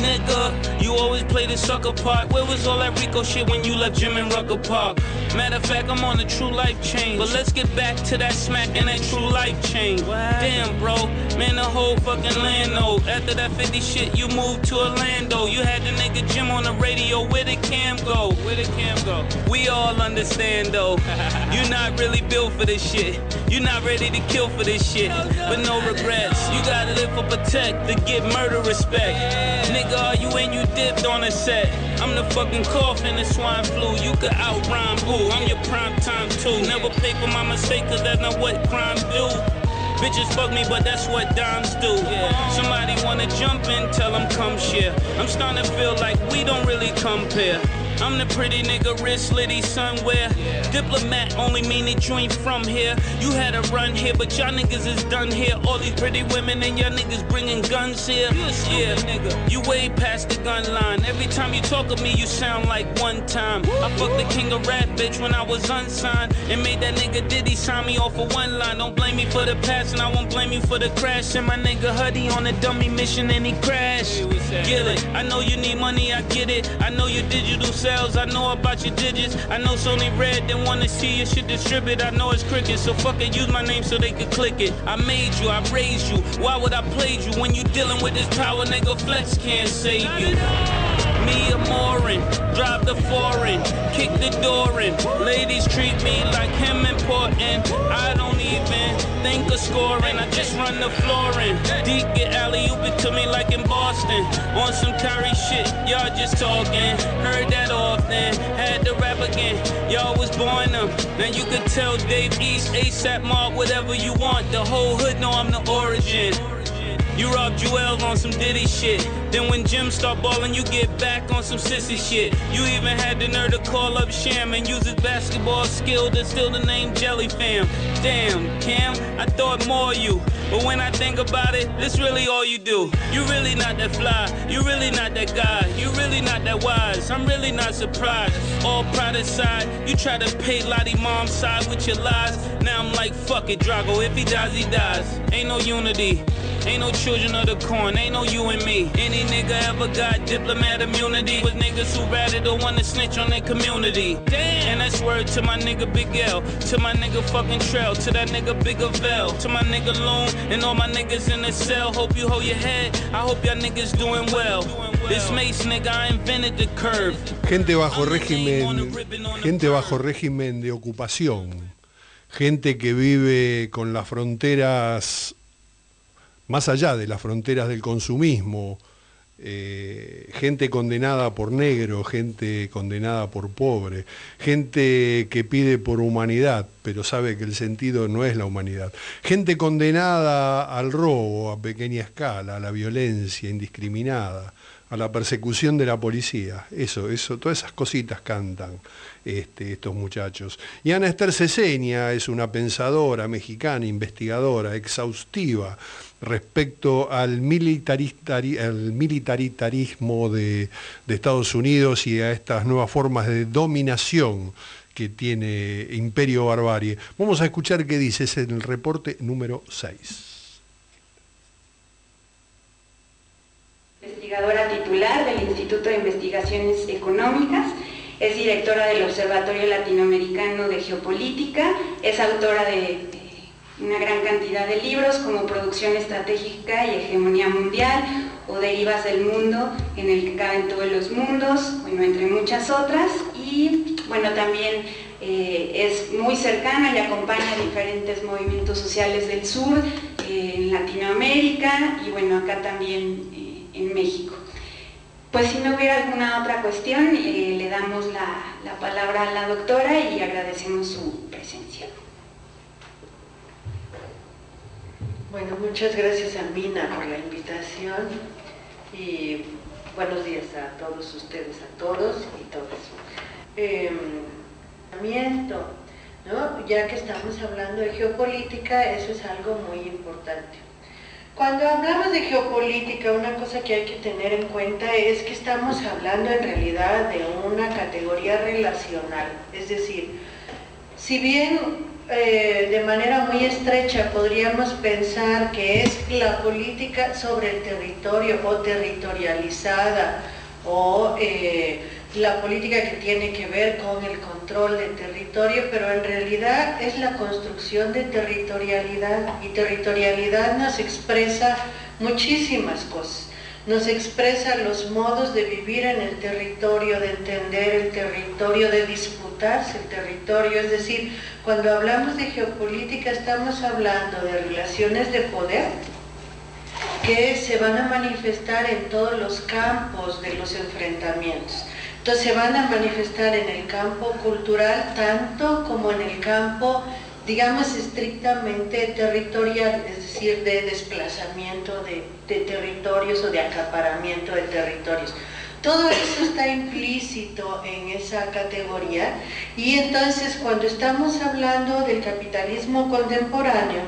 Nigga, you always play the sucker part. Where was all that Rico shit when you left Jim and Rucker Park? Matter of fact, I'm on a true life change. But let's get back to that smack and that true life change. Damn, bro, man, the whole fucking land knows. After that 50 shit, you moved to Orlando. You had the nigga Jim on the radio. Where the cam go? Where the cam go? We all understand though, you're not really built for this shit. You're not ready to kill for this shit, but no regrets. You gotta live for protect to get murder respect. Nigga, are you and you dipped on a set? I'm the fucking cough in the swine flu. You could out rhyme boo. I'm your prime time too. Never pay for my mistake, cause that's not what crime do. Bitches fuck me, but that's what dimes do. Somebody wanna jump in, tell them come share. I'm starting to feel like we don't really compare. I'm the pretty nigga, wrist litty somewhere. Diplomat only mean that you ain't from here. You had a run here, but y'all niggas is done here. All these pretty women and y'all niggas bringing guns here. Yeah, nigga, you way past the gun line. Every time you talk of me, you sound like one time. I fucked the king of rap, bitch, when I was unsigned, and made that nigga Diddy sign me off for one line. Don't blame me for the past, and I won't blame you for the crash. And my nigga Huddy on a dummy mission, and he crashed. Get it? I know you need money, I get it. I know your digital sales, I know about your digits. I know Sony Red didn't wanna see your shit distribute. I know it's cricket, so fuck it, use my name so they can click it. I made you, I raised you. Why would I play you when you dealing with this power? Nigga, flex can't save you. Me a Morin, drive the foreign, kick the door in. Ladies treat me like him important. I don't even think of scoring, I just run the floor in. Deep get alley-oop it to me like in Boston. On some Kyrie shit, y'all just talking. Heard that often, had to rap again. Y'all was born them, now you could tell Dave East, ASAP Mob, whatever you want. The whole hood know I'm the origin. You robbed Jewel on some Diddy shit. Then when Jim start balling, you get back on some sissy shit. You even had the nerve to call up Sham and use his basketball skill to steal the name Jelly Fam. Damn, Cam, I thought more of you. But when I think about it, this really all you do. You really not that fly, you really not that guy, you really not that wise, I'm really not surprised. All pride aside, you try to pay Lottie mom's side with your lies. Now I'm like, fuck it, Drago, if he dies, he dies. Ain't no unity, ain't no children of the corn, ain't no you and me. Any nigga ever got diplomat immunity with niggas who rather don't wanna snitch on their community. Damn, and that's word to my nigga Big L, to my nigga fucking Trail, to that nigga Big Avell, to my nigga Loon, and all my niggas in the cell. Hope you hold your head, I hope y'all niggas doing well. This Mace nigga, I invented the curve. Gente bajo régimen de ocupación, gente que vive con las fronteras, más allá de las fronteras del consumismo, gente condenada por negro, gente condenada por pobre, gente que pide por humanidad, pero sabe que el sentido no es la humanidad, gente condenada al robo a pequeña escala, a la violencia indiscriminada, a la persecución de la policía. Eso, todas esas cositas cantan estos muchachos. Y Ana Esther Ceseña es una pensadora mexicana, investigadora, exhaustiva respecto al militarismo de Estados Unidos y a estas nuevas formas de dominación que tiene Imperio Barbarie. Vamos a escuchar qué dice, es el reporte número 6. Investigadora titular del Instituto de Investigaciones Económicas, es directora del Observatorio Latinoamericano de Geopolítica, es autora de una gran cantidad de libros como Producción Estratégica y Hegemonía Mundial o Derivas del Mundo, en el que caben todos los mundos, bueno, entre muchas otras, y bueno, también es muy cercana y acompaña diferentes movimientos sociales del sur, en Latinoamérica y bueno, acá también en México. Pues si no hubiera alguna otra cuestión, le damos la palabra a la doctora y agradecemos su presencia. Bueno, muchas gracias a Mina por la invitación y buenos días a todos ustedes, a todos y todas. ¿No? Ya que estamos hablando de geopolítica, eso es algo muy importante. Cuando hablamos de geopolítica, una cosa que hay que tener en cuenta es que estamos hablando en realidad de una categoría relacional, es decir, si bien de manera muy estrecha podríamos pensar que es la política sobre el territorio o territorializada o la política que tiene que ver con el control del territorio, pero en realidad es la construcción de territorialidad, y territorialidad nos expresa muchísimas cosas. Nos expresa los modos de vivir en el territorio, de entender el territorio, de disputarse el territorio. Es decir, cuando hablamos de geopolítica estamos hablando de relaciones de poder que se van a manifestar en todos los campos de los enfrentamientos. Entonces se van a manifestar en el campo cultural tanto como en el campo, digamos, estrictamente territorial, es decir, de desplazamiento de territorios o de acaparamiento de territorios. Todo eso está implícito en esa categoría, y entonces cuando estamos hablando del capitalismo contemporáneo,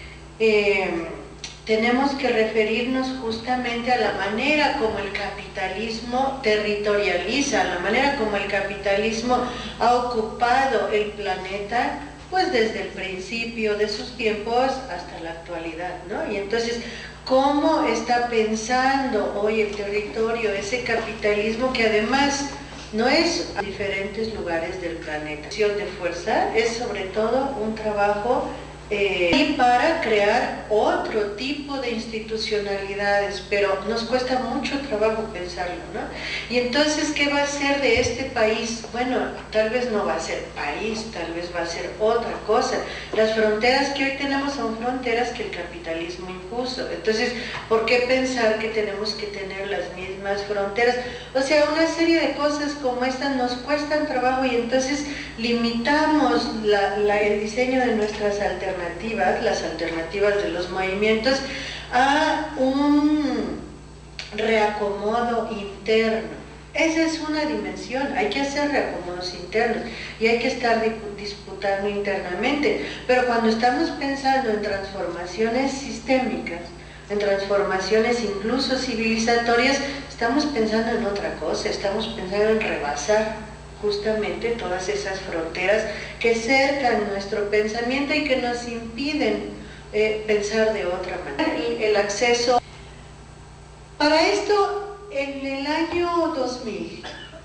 tenemos que referirnos justamente a la manera como el capitalismo territorializa, a la manera como el capitalismo ha ocupado el planeta, pues desde el principio de sus tiempos hasta la actualidad, ¿no? Y entonces, ¿cómo está pensando hoy el territorio, ese capitalismo que además no es a diferentes lugares del planeta? La acción de fuerza es sobre todo un trabajo y para crear otro tipo de institucionalidades, pero nos cuesta mucho trabajo pensarlo, ¿no? Y entonces, ¿qué va a ser de este país? Bueno, tal vez no va a ser país, tal vez va a ser otra cosa. Las fronteras que hoy tenemos son fronteras que el capitalismo impuso. Entonces, ¿por qué pensar que tenemos que tener las mismas fronteras? O sea, una serie de cosas como estas nos cuestan trabajo, y entonces limitamos el diseño de nuestras alternativas, las alternativas de los movimientos, a un reacomodo interno. Esa es una dimensión, hay que hacer reacomodos internos y hay que estar disputando internamente, pero cuando estamos pensando en transformaciones sistémicas, en transformaciones incluso civilizatorias, estamos pensando en otra cosa, estamos pensando en rebasar justamente todas esas fronteras que cercan nuestro pensamiento y que nos impiden pensar de otra manera. El acceso. Para esto, en el año 2000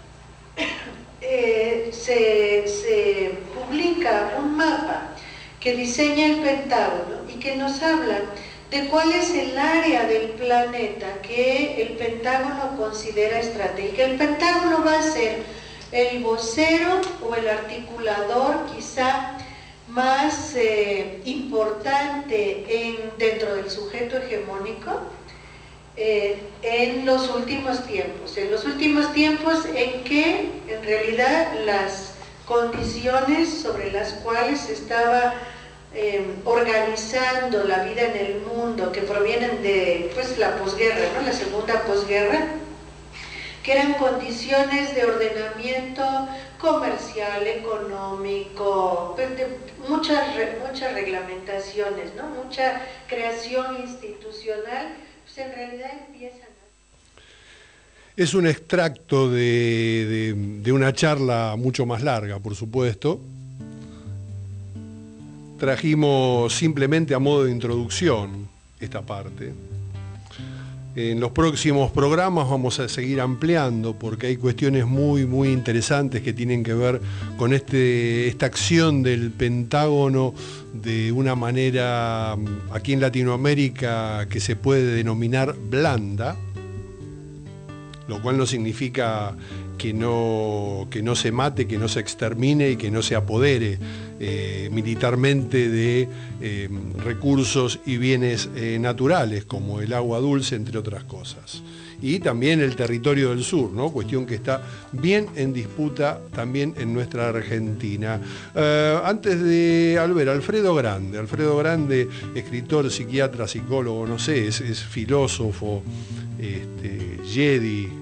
se publica un mapa que diseña el Pentágono y que nos habla de cuál es el área del planeta que el Pentágono considera estratégica. El Pentágono va a ser el vocero o el articulador quizá más importante dentro del sujeto hegemónico en los últimos tiempos. En los últimos tiempos en que en realidad las condiciones sobre las cuales se estaba organizando la vida en el mundo, que provienen de la posguerra, ¿no? La segunda posguerra, que eran condiciones de ordenamiento comercial, económico, de muchas reglamentaciones, ¿no? Mucha creación institucional, pues en realidad empiezan. Es un extracto de una charla mucho más larga, por supuesto. Trajimos simplemente a modo de introducción esta parte. En los próximos programas vamos a seguir ampliando porque hay cuestiones muy, muy interesantes que tienen que ver con esta acción del Pentágono de una manera aquí en Latinoamérica que se puede denominar blanda, lo cual no significa que no se mate, que no se extermine y que no se apodere militarmente de recursos y bienes naturales como el agua dulce, entre otras cosas. Y también el territorio del sur, ¿no? Cuestión que está bien en disputa también en nuestra Argentina. Antes de Alfredo Grande, escritor, psiquiatra, psicólogo, no sé, es filósofo, Jedi,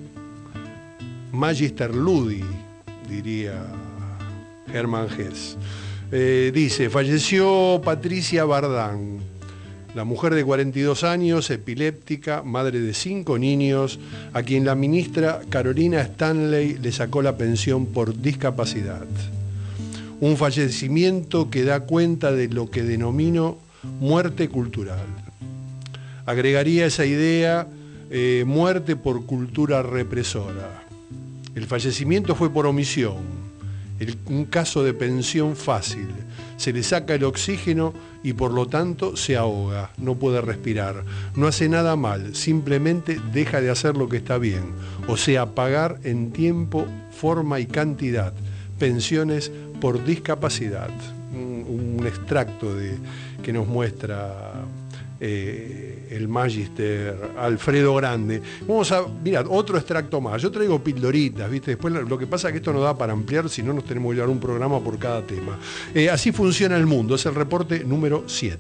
Magister Ludi, diría Hermann Hesse. Dice, falleció Patricia Bardán, la mujer de 42 años, epiléptica, madre de 5 niños, a quien la ministra Carolina Stanley le sacó la pensión por discapacidad. Un fallecimiento que da cuenta de lo que denomino muerte cultural. Agregaría esa idea, muerte por cultura represora. El fallecimiento fue por omisión, un caso de pensión fácil. Se le saca el oxígeno y por lo tanto se ahoga, no puede respirar. No hace nada mal, simplemente deja de hacer lo que está bien. O sea, pagar en tiempo, forma y cantidad. Pensiones por discapacidad. Un extracto que nos muestra el Magister Alfredo Grande. Vamos a mirar otro extracto más. Yo traigo pildoritas, ¿viste? Después lo que pasa es que esto no da para ampliar, si no nos tenemos que llevar un programa por cada tema. Así funciona el mundo, es el reporte número 7.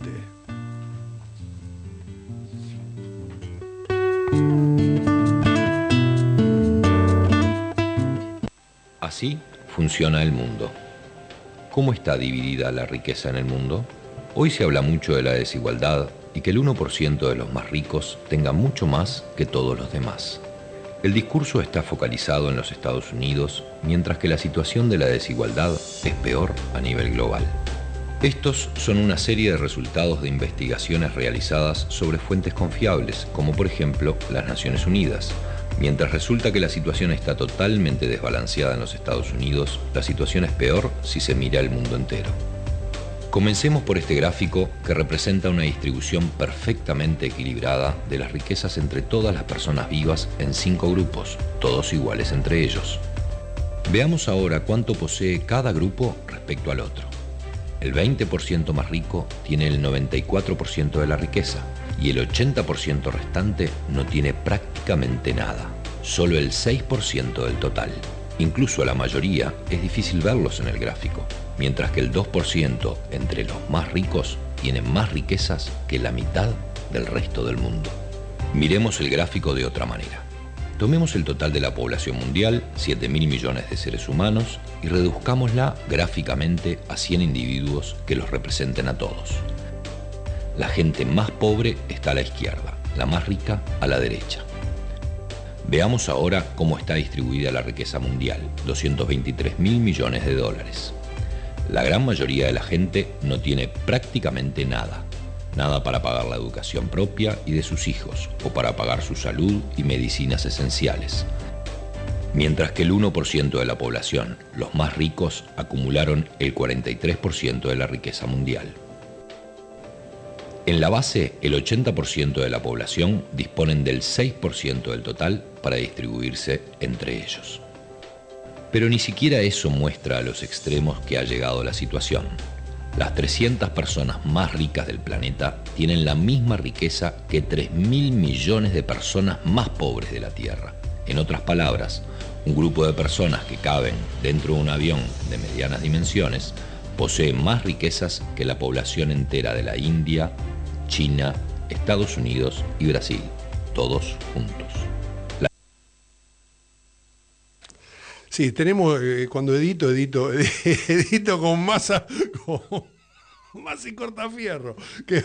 Así funciona el mundo. ¿Cómo está dividida la riqueza en el mundo? Hoy se habla mucho de la desigualdad y que el 1% de los más ricos tenga mucho más que todos los demás. El discurso está focalizado en los Estados Unidos, mientras que la situación de la desigualdad es peor a nivel global. Estos son una serie de resultados de investigaciones realizadas sobre fuentes confiables, como por ejemplo las Naciones Unidas. Mientras resulta que la situación está totalmente desbalanceada en los Estados Unidos, la situación es peor si se mira el mundo entero. Comencemos por este gráfico que representa una distribución perfectamente equilibrada de las riquezas entre todas las personas vivas en 5 grupos, todos iguales entre ellos. Veamos ahora cuánto posee cada grupo respecto al otro. El 20% más rico tiene el 94% de la riqueza y el 80% restante no tiene prácticamente nada, solo el 6% del total. Incluso a la mayoría es difícil verlos en el gráfico, mientras que el 2% entre los más ricos tiene más riquezas que la mitad del resto del mundo. Miremos el gráfico de otra manera. Tomemos el total de la población mundial, 7.000 millones de seres humanos, y reduzcámosla gráficamente a 100 individuos que los representen a todos. La gente más pobre está a la izquierda, la más rica a la derecha. Veamos ahora cómo está distribuida la riqueza mundial, 223.000 millones de dólares. La gran mayoría de la gente no tiene prácticamente nada. Nada para pagar la educación propia y de sus hijos, o para pagar su salud y medicinas esenciales. Mientras que el 1% de la población, los más ricos, acumularon el 43% de la riqueza mundial. En la base, el 80% de la población disponen del 6% del total para distribuirse entre ellos. Pero ni siquiera eso muestra a los extremos que ha llegado la situación. Las 300 personas más ricas del planeta tienen la misma riqueza que 3.000 millones de personas más pobres de la Tierra. En otras palabras, un grupo de personas que caben dentro de un avión de medianas dimensiones posee más riquezas que la población entera de la India, China, Estados Unidos y Brasil, todos juntos. Sí, tenemos, cuando edito con masa y cortafierro. Que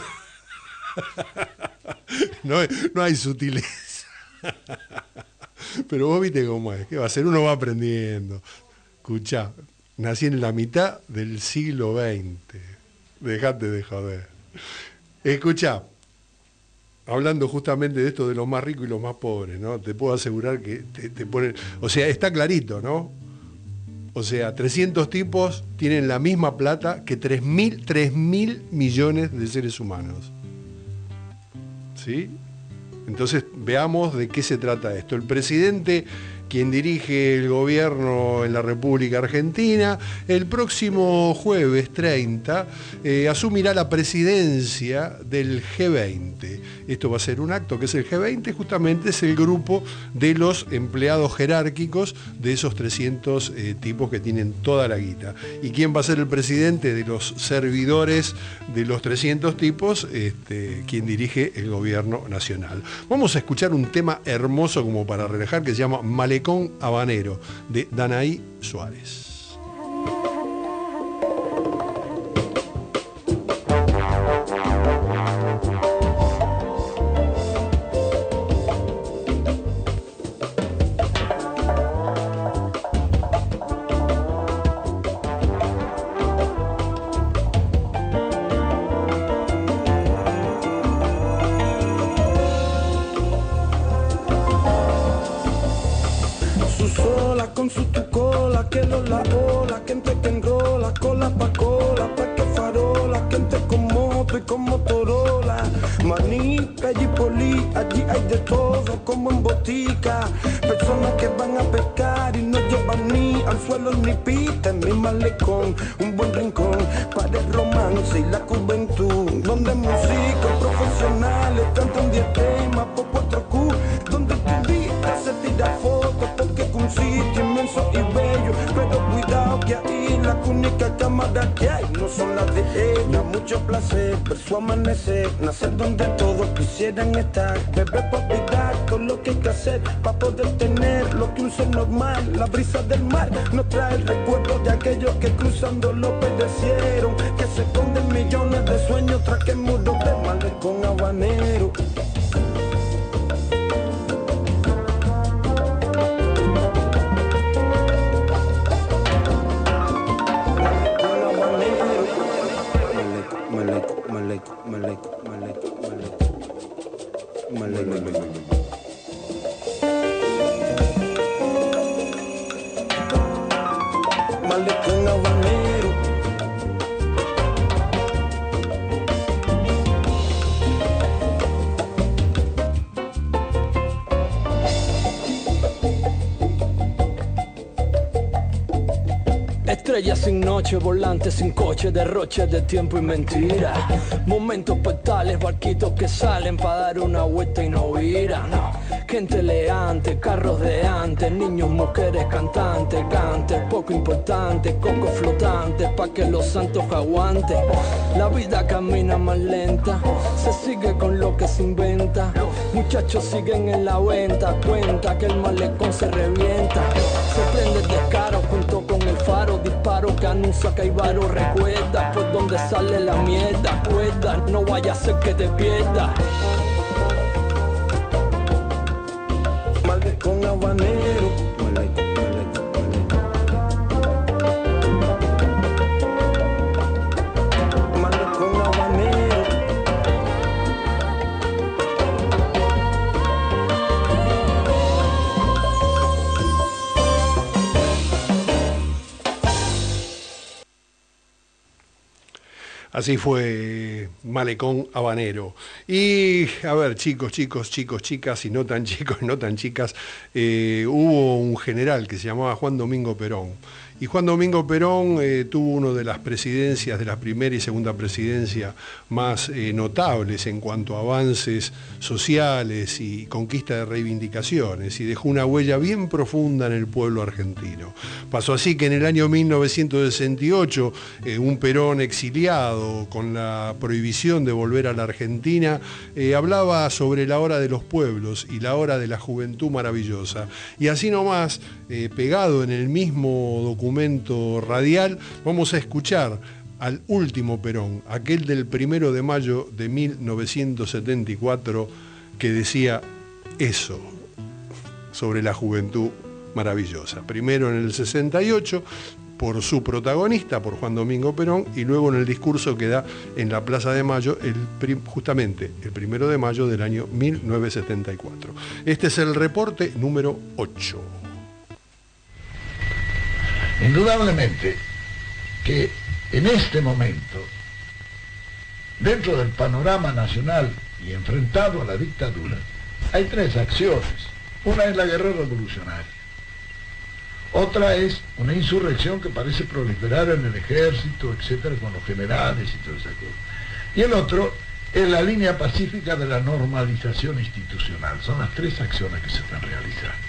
no hay sutileza. Pero vos viste cómo es. ¿Qué va a ser? Uno va aprendiendo. Escuchá, nací en la mitad del siglo XX. Dejate de joder. Escuchá, hablando justamente de esto de los más ricos y los más pobres, ¿no? Te puedo asegurar que te ponen... O sea, está clarito, ¿no? O sea, 300 tipos tienen la misma plata que 3.000 millones de seres humanos. ¿Sí? Entonces, veamos de qué se trata esto. El presidente, quien dirige el gobierno en la República Argentina, el próximo jueves 30 asumirá la presidencia del G20. Esto va a ser un acto que es el G20, justamente es el grupo de los empleados jerárquicos de esos 300 tipos que tienen toda la guita. ¿Y quién va a ser el presidente de los servidores de los 300 tipos? Quien dirige el gobierno nacional. Vamos a escuchar un tema hermoso como para relajar que se llama Malecón Habanero, de Danaí Suárez. Un buen rincón para el romance y la juventud, donde músicos profesionales cantan 10 temas por 4Q, donde turista se tira fotos porque es un sitio inmenso y bello, pero cuidado que ahí la única cámara que hay no son las de ella. Mucho placer ver su amanecer, nacer donde todos quisieran estar, beber por olvidar todo lo que hay que hacer para poder tener lo que un ser normal. La brisa del mar nos trae el recuerdo de aquellos que cruzando lo perecieron, que se esconden millones de sueños tras que el muro de Malecón Habanero. Malecón Habanero. Estrellas sin noche, volantes sin coche, derroche de tiempo y mentira. Momentos petales, barquitos que salen para dar una vuelta y no viran. No. gente eleante, carros de antes, niños, mujeres, cantantes, gantes, poco importante, coco flotante, pa' que los santos aguanten. La vida camina más lenta, se sigue con lo que se inventa. Muchachos siguen en la venta, cuenta que el malecón se revienta. Se prende el descaro junto con el faro, disparo que anuncia que hay varo. Recuerda por donde sale la mierda, cuerda, no vaya a ser que te pierdas. Malecón habanero, malecón habanero. Así fue Malecón Habanero. Y a ver, chicos, chicas, y no tan chicos, y no tan chicas, hubo un general que se llamaba Juan Domingo Perón. Y Juan Domingo Perón tuvo una de las presidencias, de la primera y segunda presidencia más notables en cuanto a avances sociales y conquista de reivindicaciones, y dejó una huella bien profunda en el pueblo argentino. Pasó así que en el año 1968, un Perón exiliado con la prohibición de volver a la Argentina, hablaba sobre la hora de los pueblos y la hora de la juventud maravillosa. Y así nomás, pegado en el mismo documento radial, vamos a escuchar al último Perón, aquel del 1 de mayo de 1974, que decía eso sobre la juventud maravillosa. Primero en el 68, por su protagonista, por Juan Domingo Perón, y luego en el discurso que da en la Plaza de Mayo, justamente el 1 de mayo del año 1974. Este es el reporte número 8. Indudablemente que en este momento, dentro del panorama nacional y enfrentado a la dictadura, hay tres acciones. Una es la guerra revolucionaria. Otra es una insurrección que parece proliferar en el ejército, etcétera, con los generales y todas esas cosas. Y el otro es la línea pacífica de la normalización institucional. Son las tres acciones que se están realizando.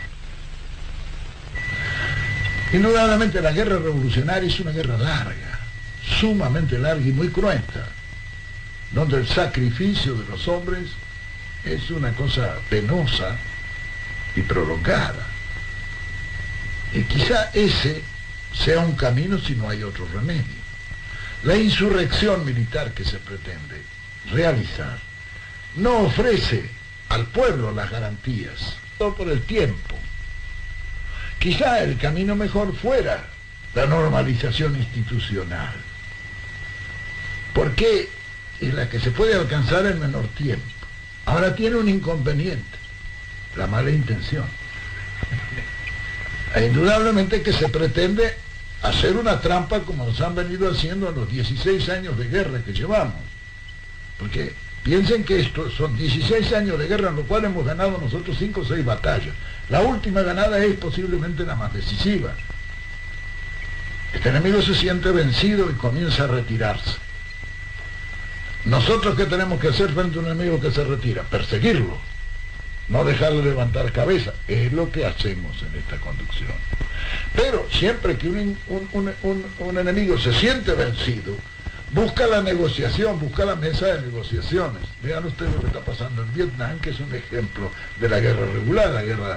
Indudablemente la guerra revolucionaria es una guerra larga, sumamente larga y muy cruenta, donde el sacrificio de los hombres es una cosa penosa y prolongada. Y quizá ese sea un camino si no hay otro remedio. La insurrección militar que se pretende realizar no ofrece al pueblo las garantías, todo por el tiempo. Quizá el camino mejor fuera la normalización institucional, porque es la que se puede alcanzar en menor tiempo. Ahora tiene un inconveniente, la mala intención. E indudablemente que se pretende hacer una trampa como nos han venido haciendo en los 16 años de guerra que llevamos. Porque piensen que esto son 16 años de guerra en los cuales hemos ganado nosotros 5 o 6 batallas. La última ganada es posiblemente la más decisiva. Este enemigo se siente vencido y comienza a retirarse. ¿Nosotros qué tenemos que hacer frente a un enemigo que se retira? Perseguirlo, no dejarle levantar cabeza. Es lo que hacemos en esta conducción. Pero siempre que un enemigo se siente vencido, busca la negociación, busca la mesa de negociaciones. Vean ustedes lo que está pasando en Vietnam, que es un ejemplo de la guerra regular, la guerra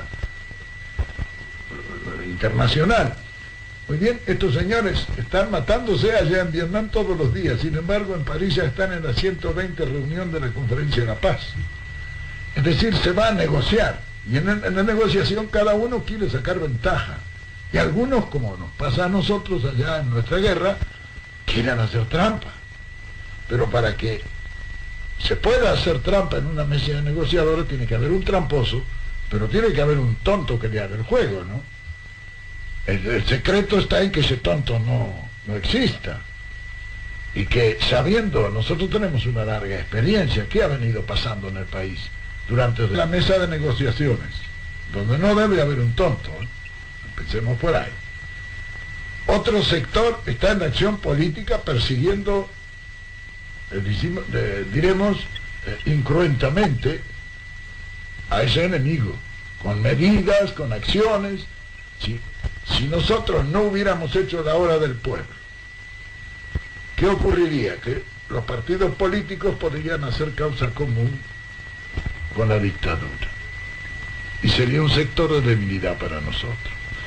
internacional. Muy bien, estos señores están matándose allá en Vietnam todos los días. Sin embargo, en París ya están en la 120 reunión de la Conferencia de la Paz. Es decir, se va a negociar. Y en la negociación cada uno quiere sacar ventaja. Y algunos, como nos pasa a nosotros allá en nuestra guerra, quieren hacer trampa. Pero para que se pueda hacer trampa en una mesa de negociadores tiene que haber un tramposo, pero tiene que haber un tonto que le haga el juego, ¿no? El secreto está en que ese tonto no exista. Y que sabiendo, nosotros tenemos una larga experiencia, ¿qué ha venido pasando en el país durante la mesa de negociaciones? Donde no debe haber un tonto, ¿eh? Empecemos por ahí. Otro sector está en la acción política persiguiendo, diremos, incruentamente a ese enemigo. con medidas, con acciones. Si nosotros no hubiéramos hecho la hora del pueblo, ¿qué ocurriría? Que los partidos políticos podrían hacer causa común con la dictadura. Y sería un sector de debilidad para nosotros.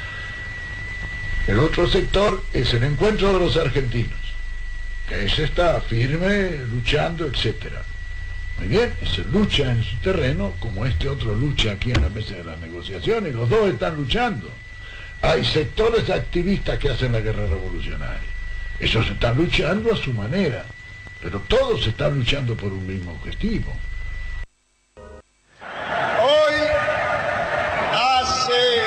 El otro sector es el encuentro de los argentinos, que ese está firme, luchando, etcétera. Muy bien, ese lucha en su terreno, como este otro lucha aquí en la mesa de las negociaciones, los dos están luchando. Hay sectores activistas que hacen la guerra revolucionaria. Esos están luchando a su manera, pero todos están luchando por un mismo objetivo. Hoy, hace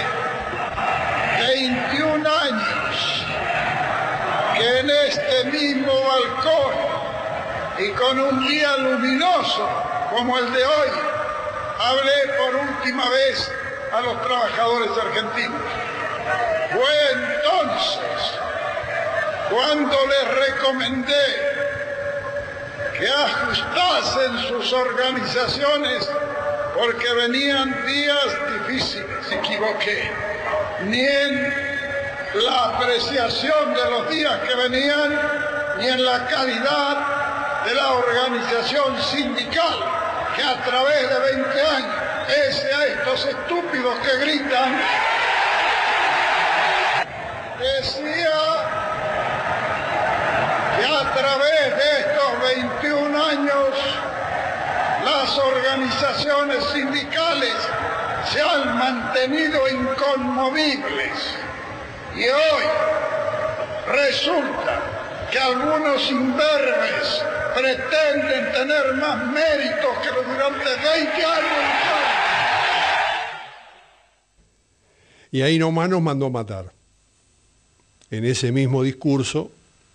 21 años, que en este mismo balcón y con un día luminoso como el de hoy, hablé por última vez a los trabajadores argentinos. Fue entonces cuando les recomendé que ajustasen sus organizaciones porque venían días difíciles. Me equivoqué. Ni en la apreciación de los días que venían, ni en la calidad de la organización sindical que a través de 20 años, pese a estos estúpidos que gritan, decía que a través de estos 21 años las organizaciones sindicales se han mantenido inconmovibles. Y hoy resulta que algunos imberbes pretenden tener más méritos que los durante 20 años. Y ahí nomás nos mandó matar. En ese mismo discurso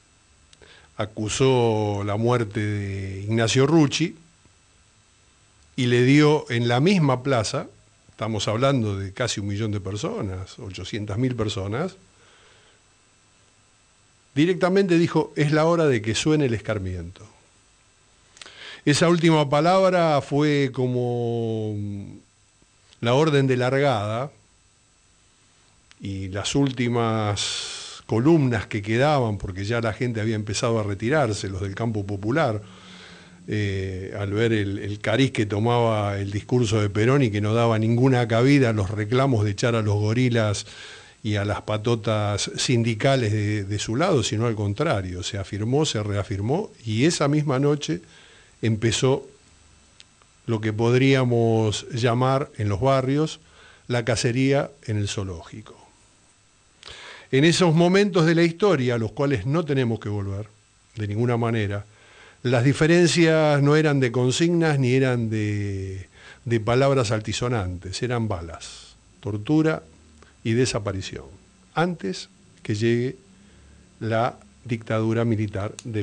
acusó la muerte de Ignacio Rucci y le dio en la misma plaza, estamos hablando de casi 1 millón de personas, 800.000 personas, directamente dijo, es la hora de que suene el escarmiento. Esa última palabra fue como la orden de largada y las últimas columnas que quedaban, porque ya la gente había empezado a retirarse, los del campo popular, al ver el cariz que tomaba el discurso de Perón y que no daba ninguna cabida a los reclamos de echar a los gorilas y a las patotas sindicales de su lado, sino al contrario, se afirmó, se reafirmó, y esa misma noche empezó lo que podríamos llamar en los barrios la cacería en el zoológico. En esos momentos de la historia, a los cuales no tenemos que volver, de ninguna manera, las diferencias no eran de consignas ni eran de palabras altisonantes, eran balas, tortura y desaparición, antes que llegue la dictadura militar de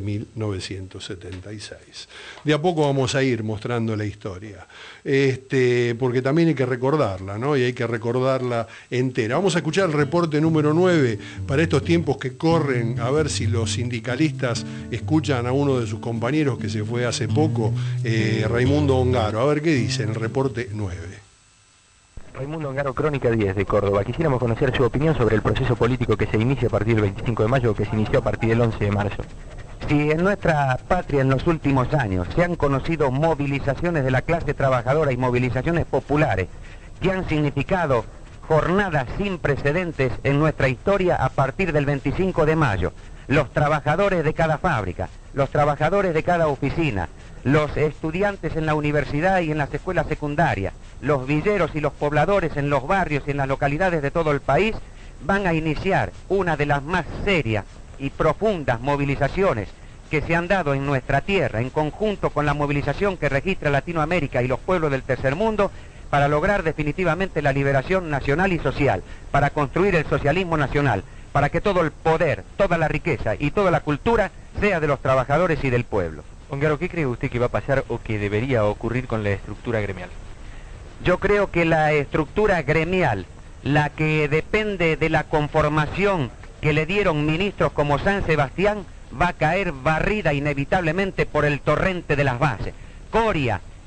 1976. De a poco vamos a ir mostrando la historia, porque también hay que recordarla, ¿no? Y hay que recordarla entera. Vamos a escuchar el reporte número 9 para estos tiempos que corren, a ver si los sindicalistas escuchan a uno de sus compañeros que se fue hace poco, Raimundo Ongaro. A ver qué dice en el reporte 9. Raimundo Ongaro, Crónica 10 de Córdoba. Quisiéramos conocer su opinión sobre el proceso político que se inicia a partir del 25 de mayo o que se inició a partir del 11 de marzo. Si en nuestra patria en los últimos años se han conocido movilizaciones de la clase trabajadora y movilizaciones populares que han significado jornadas sin precedentes en nuestra historia a partir del 25 de mayo, los trabajadores de cada fábrica, los trabajadores de cada oficina, los estudiantes en la universidad y en las escuelas secundarias, los villeros y los pobladores en los barrios y en las localidades de todo el país van a iniciar una de las más serias y profundas movilizaciones que se han dado en nuestra tierra, en conjunto con la movilización que registra Latinoamérica y los pueblos del tercer mundo, para lograr definitivamente la liberación nacional y social, para construir el socialismo nacional, para que todo el poder, toda la riqueza y toda la cultura sea de los trabajadores y del pueblo. Ongaro, ¿qué cree usted que va a pasar o que debería ocurrir con la estructura gremial? Yo creo que la estructura gremial, la que depende de la conformación que le dieron ministros como San Sebastián, va a caer barrida inevitablemente por el torrente de las bases. Coria,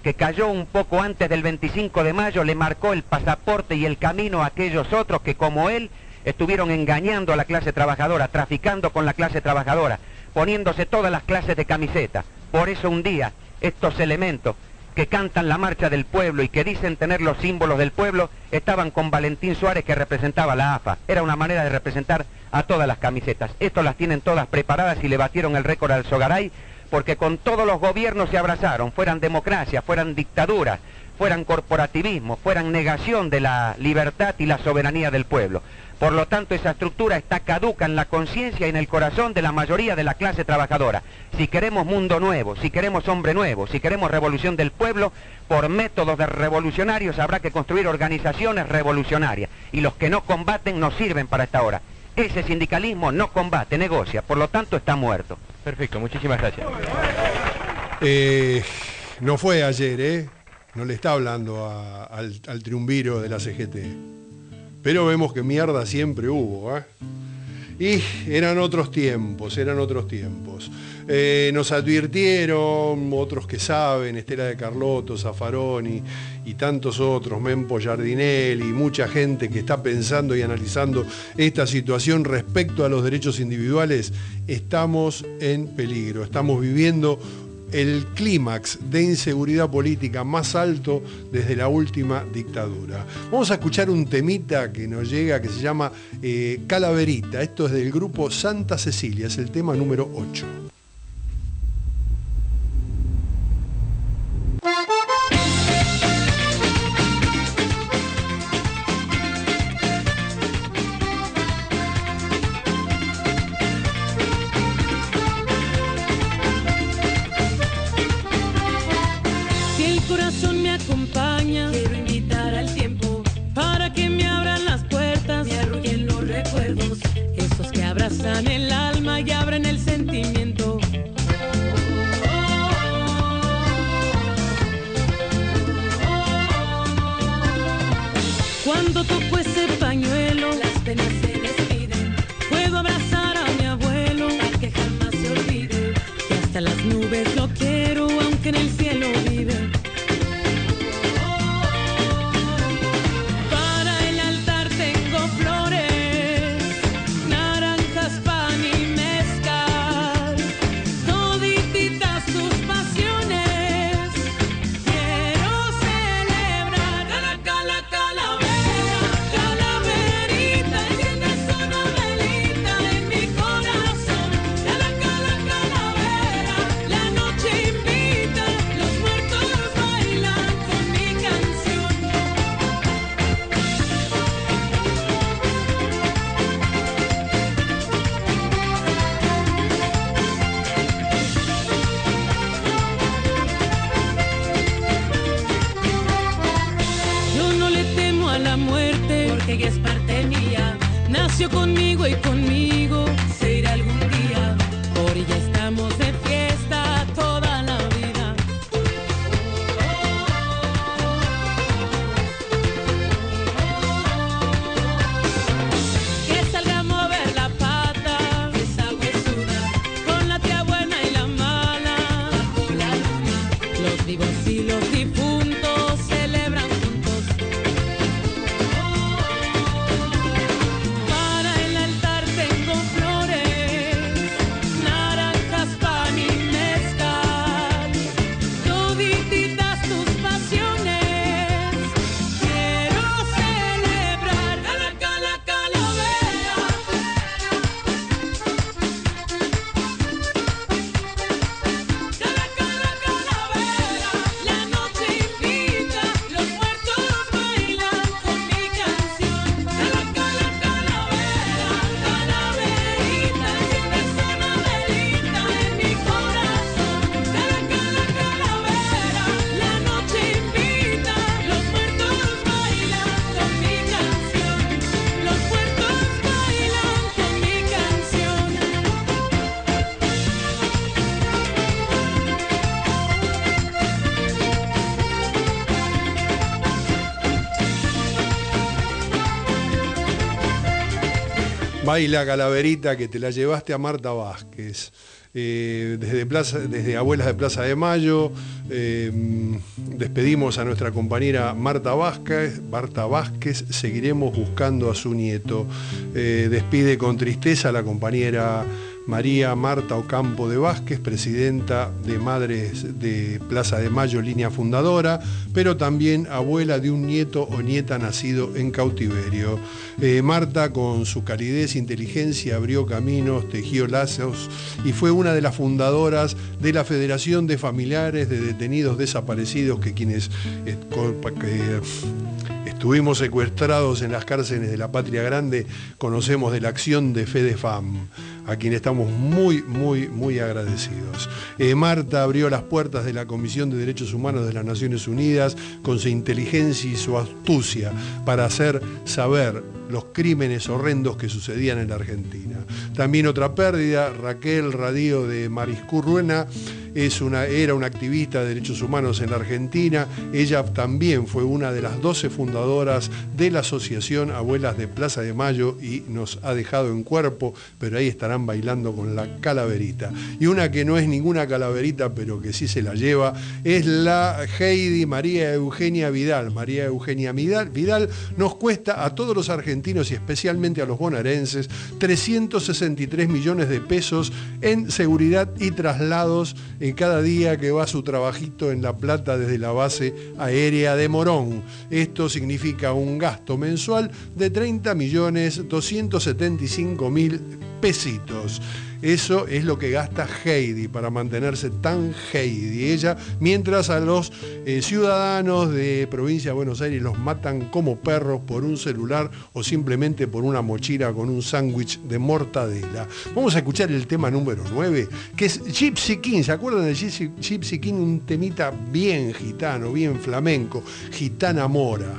que cayó un poco antes del 25 de mayo, le marcó el pasaporte y el camino a aquellos otros que, como él, estuvieron engañando a la clase trabajadora, traficando con la clase trabajadora, poniéndose todas las clases de camiseta. Por eso un día, estos elementos que cantan la marcha del pueblo y que dicen tener los símbolos del pueblo, estaban con Valentín Suárez, que representaba la AFA. Era una manera de representar a todas las camisetas. Estos las tienen todas preparadas y le batieron el récord al Sogaray, porque con todos los gobiernos se abrazaron, fueran democracia, fueran dictaduras, fueran corporativismo, fueran negación de la libertad y la soberanía del pueblo. Por lo tanto, esa estructura está caduca en la conciencia y en el corazón de la mayoría de la clase trabajadora. Si queremos mundo nuevo, si queremos hombre nuevo, si queremos revolución del pueblo, por métodos de revolucionarios habrá que construir organizaciones revolucionarias. Y los que no combaten no sirven para esta hora. Ese sindicalismo no combate, negocia, por lo tanto está muerto. Perfecto, muchísimas gracias. No fue ayer, no le está hablando al triunviro de la CGT. Pero vemos que mierda siempre hubo, Y eran otros tiempos. Nos advirtieron otros que saben, Estela de Carlotto, Zaffaroni y tantos otros, Mempo Giardinelli, y mucha gente que está pensando y analizando esta situación respecto a los derechos individuales. Estamos en peligro, estamos viviendo el clímax de inseguridad política más alto desde la última dictadura. Vamos a escuchar un temita que nos llega, que se llama Calaverita. Esto es del grupo Santa Cecilia, es el tema número 8. Quiero invitar al tiempo para que me abran las puertas, me arrullen los recuerdos, esos que abrazan el alma y abren el sentimiento. Cuando toco ese pañuelo, las penas se despiden. Puedo abrazar a mi abuelo para que jamás se olvide que hasta las nubes lo quiero, aunque en el cielo vive. Ella es parte mía, nació conmigo y conmigo se irá algún día. Por ella estamos de fiesta toda la vida. Que salga a mover la pata, esa huesuda, con la tía buena y la mala, bajo la luna. Los vivos y los difuntos celebran juntos. Baila Calaverita, que te la llevaste a Marta Vázquez. desde Abuelas de Plaza de Mayo. Despedimos a nuestra compañera Marta Vázquez. Seguiremos buscando a su nieto. Despide con tristeza a la compañera María Marta Ocampo de Vázquez, presidenta de Madres de Plaza de Mayo, línea fundadora, pero también abuela de un nieto o nieta nacido en cautiverio. Marta, con su calidez e inteligencia, abrió caminos, tejió lazos y fue una de las fundadoras de la Federación de Familiares de Detenidos Desaparecidos, que quienes estuvimos secuestrados en las cárceles de la Patria Grande conocemos de la acción de FEDEFAM, a quien estamos muy agradecidos. Marta abrió las puertas de la Comisión de Derechos Humanos de las Naciones Unidas con su inteligencia y su astucia para hacer saber los crímenes horrendos que sucedían en la Argentina. También otra pérdida, Raquel Radío de Mariscurruena, era una activista de derechos humanos en la Argentina. Ella también fue una de las 12 fundadoras de la Asociación Abuelas de Plaza de Mayo y nos ha dejado en cuerpo, pero ahí estarán bailando con la calaverita. Y una que no es ninguna calaverita, pero que sí se la lleva, es la Heidi María Eugenia Vidal. María Eugenia Vidal nos cuesta a todos los argentinos y especialmente a los bonaerenses 363 millones de pesos en seguridad y traslados cada día que va a su trabajito en La Plata desde la base aérea de Morón. Esto significa un gasto mensual de 30.275.000 pesitos. Eso es lo que gasta Heidi para mantenerse tan Heidi ella, mientras a los ciudadanos de provincia de Buenos Aires los matan como perros por un celular o simplemente por una mochila con un sándwich de mortadela. Vamos a escuchar el tema número 9, que es Gypsy King. ¿Se acuerdan de Gypsy King? Un temita bien gitano, bien flamenco, Gitana Mora.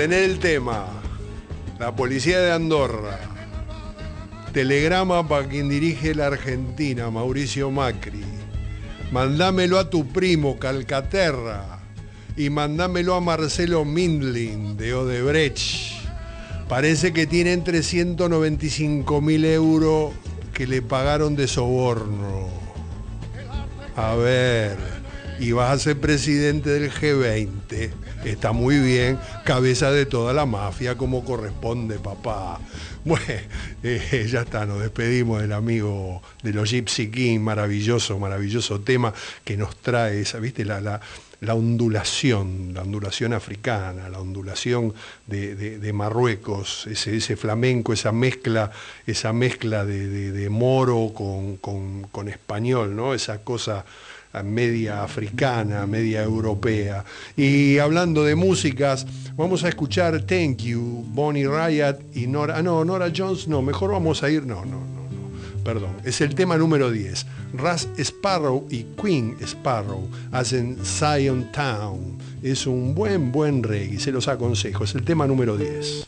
tenés el tema. La policía de Andorra. Telegrama para quien dirige la Argentina, Mauricio Macri. Mandámelo a tu primo, Calcaterra. Y mandámelo a Marcelo Mindlin, de Odebrecht. Parece que tienen 395.000 euros que le pagaron de soborno. A ver, y vas a ser presidente del G20. Está muy bien, cabeza de toda la mafia como corresponde, papá. Bueno, ya está, nos despedimos del amigo de los Gypsy King, maravilloso tema que nos trae esa, ¿viste? La ondulación africana, la ondulación de Marruecos, ese flamenco, esa mezcla de moro con español, ¿no? Esa cosa media africana, media europea. Y hablando de músicas, vamos a escuchar Thank You, Bonnie Raitt y Nora Jones, no, mejor vamos a ir, perdón, es el tema número 10. Russ Sparrow y Queen Sparrow hacen Zion Town. Es un buen reggae, se los aconsejo, es el tema número 10.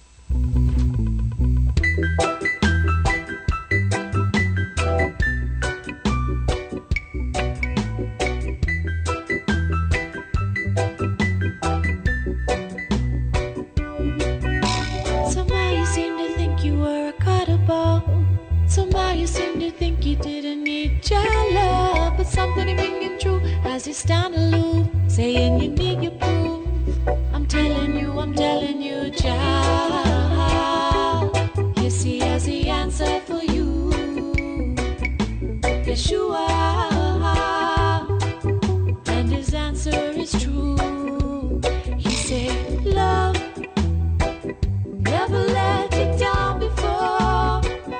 Stand aloof, saying you need your proof. I'm telling you, child. Yes, he has the answer for you. Yeshua, and his answer is true. He said, love, never let you down before.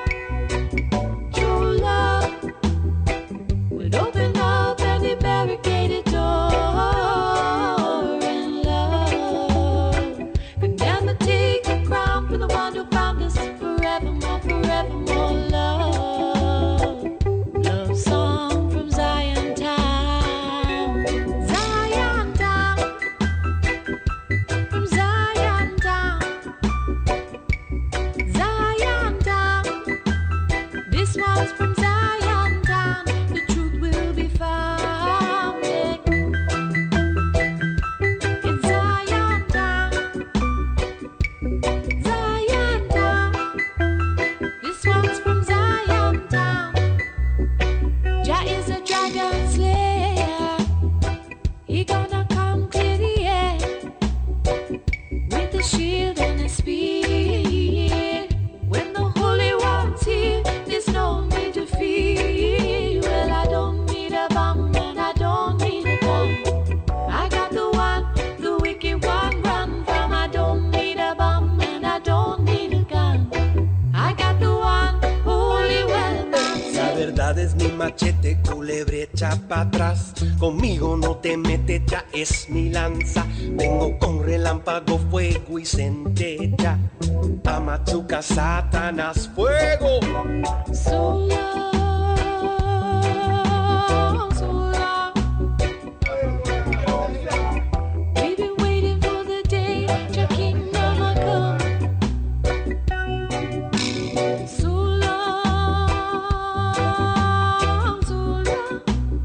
True love will open up any barricaded door, and love could never take the crown from the one who found us. Forevermore, forevermore, love. Love song from Zion Town. Zion Town. From Zion Town. Zion Town. This one's from Zion Town. The truth will be found. Shield and a spear. When the Holy One's here, there's no need to fear. Well, I don't need a bomb and I don't need a gun. I got the one, the wicked one, run from. I don't need a bomb and I don't need a gun. I got the one, holy weapon. La verdad es mi machete, culebre echa para atrás. Conmigo no te metes, ya es mi lanza. Vengo con relámpago, fuego y centella. Amachuca, Satanás, fuego. So long, so long. We've been waiting for the day your kingdom will come. So long, so long.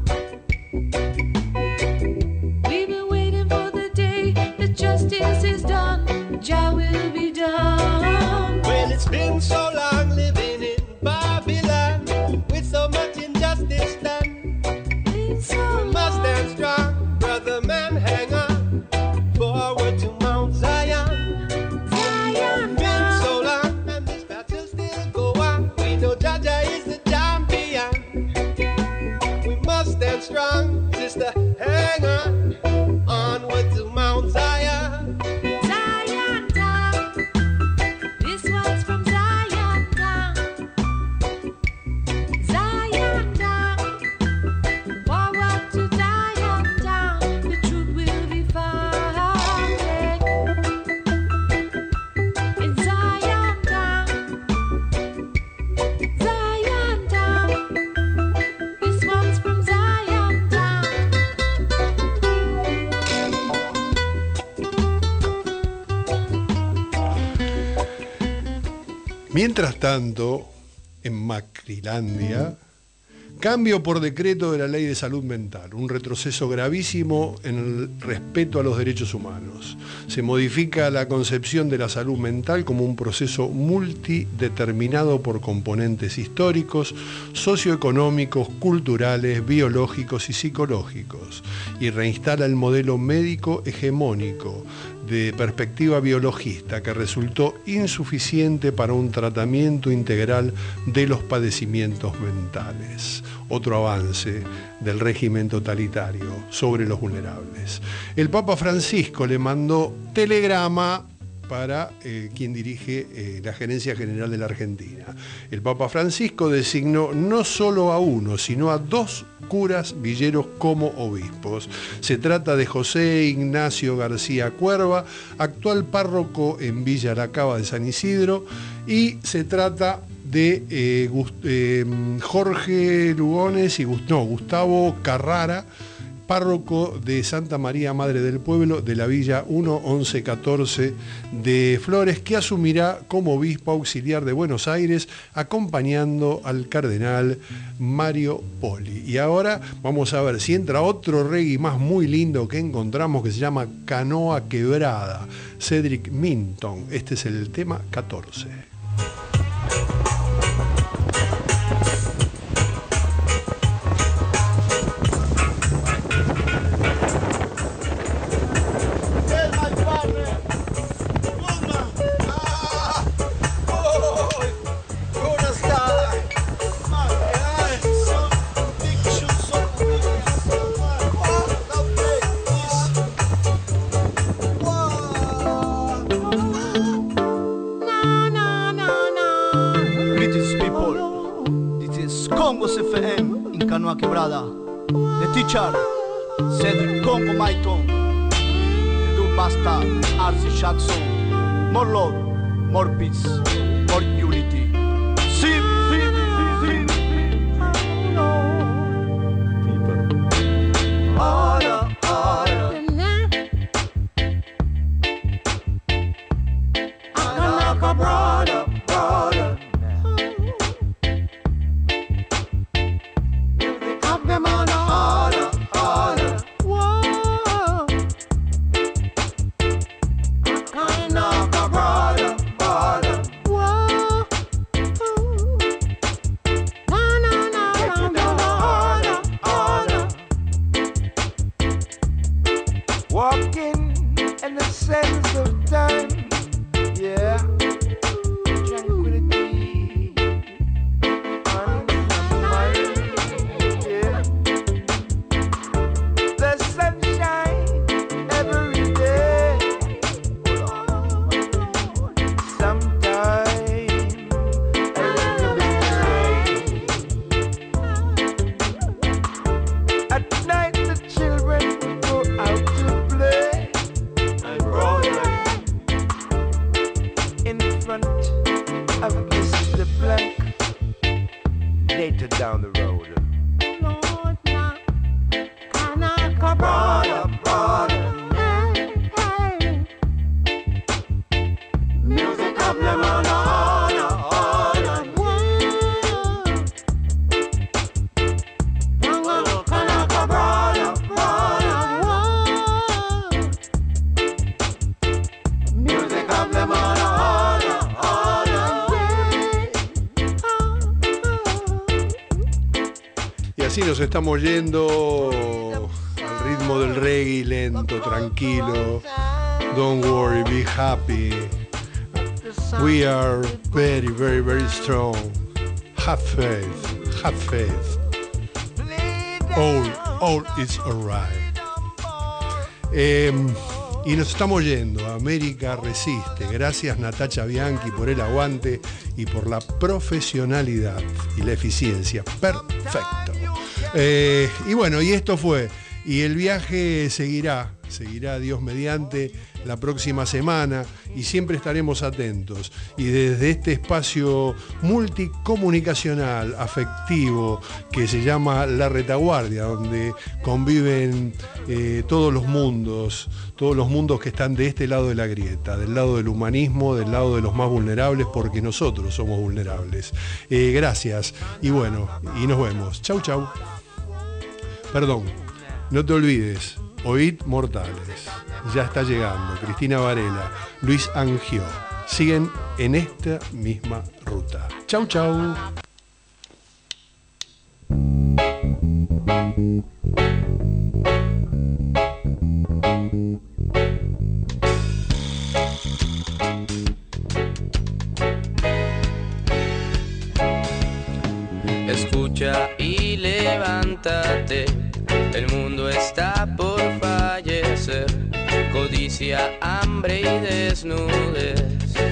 We've been waiting for the day that justice is done. Jah will be done. Well, it's been so long living in Babylon with so much injustice done. We must stand strong, brother man, hang on. Forward to Mount Zion. Zion. Been so long and this battle still go on. We know Jaja is the champion. We must stand strong, sister, hang on. Onward to Mount Zion. Zion Town. This one's from Zion Town. Zion Town. Forward to Zion Town. The truth will be found. In Zion Town. Zion Town. This one's from Zion Town. Mientras tanto, en Macrilandia, cambio por decreto de la Ley de Salud Mental, un retroceso gravísimo en el respeto a los derechos humanos. Se modifica la concepción de la salud mental como un proceso multideterminado por componentes históricos, socioeconómicos, culturales, biológicos y psicológicos, y reinstala el modelo médico hegemónico de perspectiva biologista que resultó insuficiente para un tratamiento integral de los padecimientos mentales. Otro avance del régimen totalitario sobre los vulnerables. El Papa Francisco le mandó telegrama para quien dirige la Gerencia General de la Argentina. El Papa Francisco designó no solo a uno, sino a 2 curas villeros como obispos. Se trata de José Ignacio García Cuerva, actual párroco en Villa La Cava de San Isidro, y se trata de Jorge Lugones y Gustavo Carrara, párroco de Santa María Madre del Pueblo de la Villa 1114 de Flores, que asumirá como obispo auxiliar de Buenos Aires, acompañando al cardenal Mario Poli. Y ahora vamos a ver si entra otro reggae más muy lindo que encontramos, que se llama Canoa Quebrada, Cedric Minton. Este es el tema 14. Quebrada, The Teacher, Cedric Congo Maiton, The Du Basta, R.C. Jackson, more love, more peace, more unity. Sim, sim, sim, Ora, ora. Akanaka, brother, brother. Them on a harder, harder. Whoa. Kind of a brother, brother. Whoa. No, no, no, get no, harder, harder. Walking in the sense of time, yeah. Tranquility on my mind. Down the road. Lord, now, Kanaka, brother, brother. Hey, hey. Music of them on a Kanaka, brother, brother. Music of them on a Así nos estamos yendo al ritmo del reggae, lento, tranquilo. Don't worry, be happy. We are very, very, very strong. Have faith, have faith. All is alright. Y nos estamos yendo. América resiste. Gracias Natacha Bianchi por el aguante y por la profesionalidad y la eficiencia. Perfecto. Y bueno, y esto fue. Y el viaje seguirá seguirá Dios mediante la próxima semana y siempre estaremos atentos. Y desde este espacio multicomunicacional, afectivo, que se llama La Retaguardia, donde conviven todos los mundos que están de este lado de la grieta, del lado del humanismo, del lado de los más vulnerables, porque nosotros somos vulnerables. Gracias y bueno, y nos vemos. Chau, chau. Perdón, no te olvides, Oíd Mortales. Ya está llegando. Cristina Varela, Luis Angió. Siguen en esta misma ruta. Chau, chau. Escucha y levántate, el mundo está por fallecer, codicia, hambre y desnudez.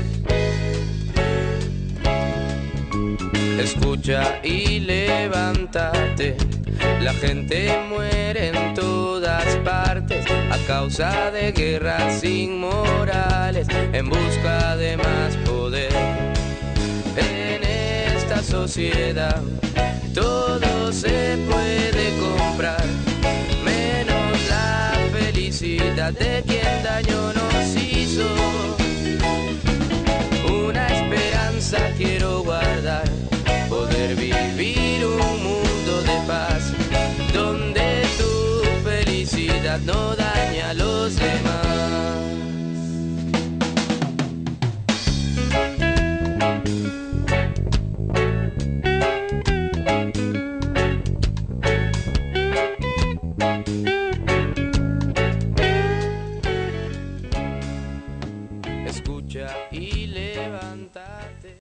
Escucha y levántate, la gente muere en todas partes a causa de guerras inmorales en busca de más poder. En esta sociedad todo se puede comprar, menos la felicidad de quien daño nos hizo. Una esperanza quiero guardar, poder vivir un mundo de paz, donde tu felicidad no daña a los demás. Escucha y levántate.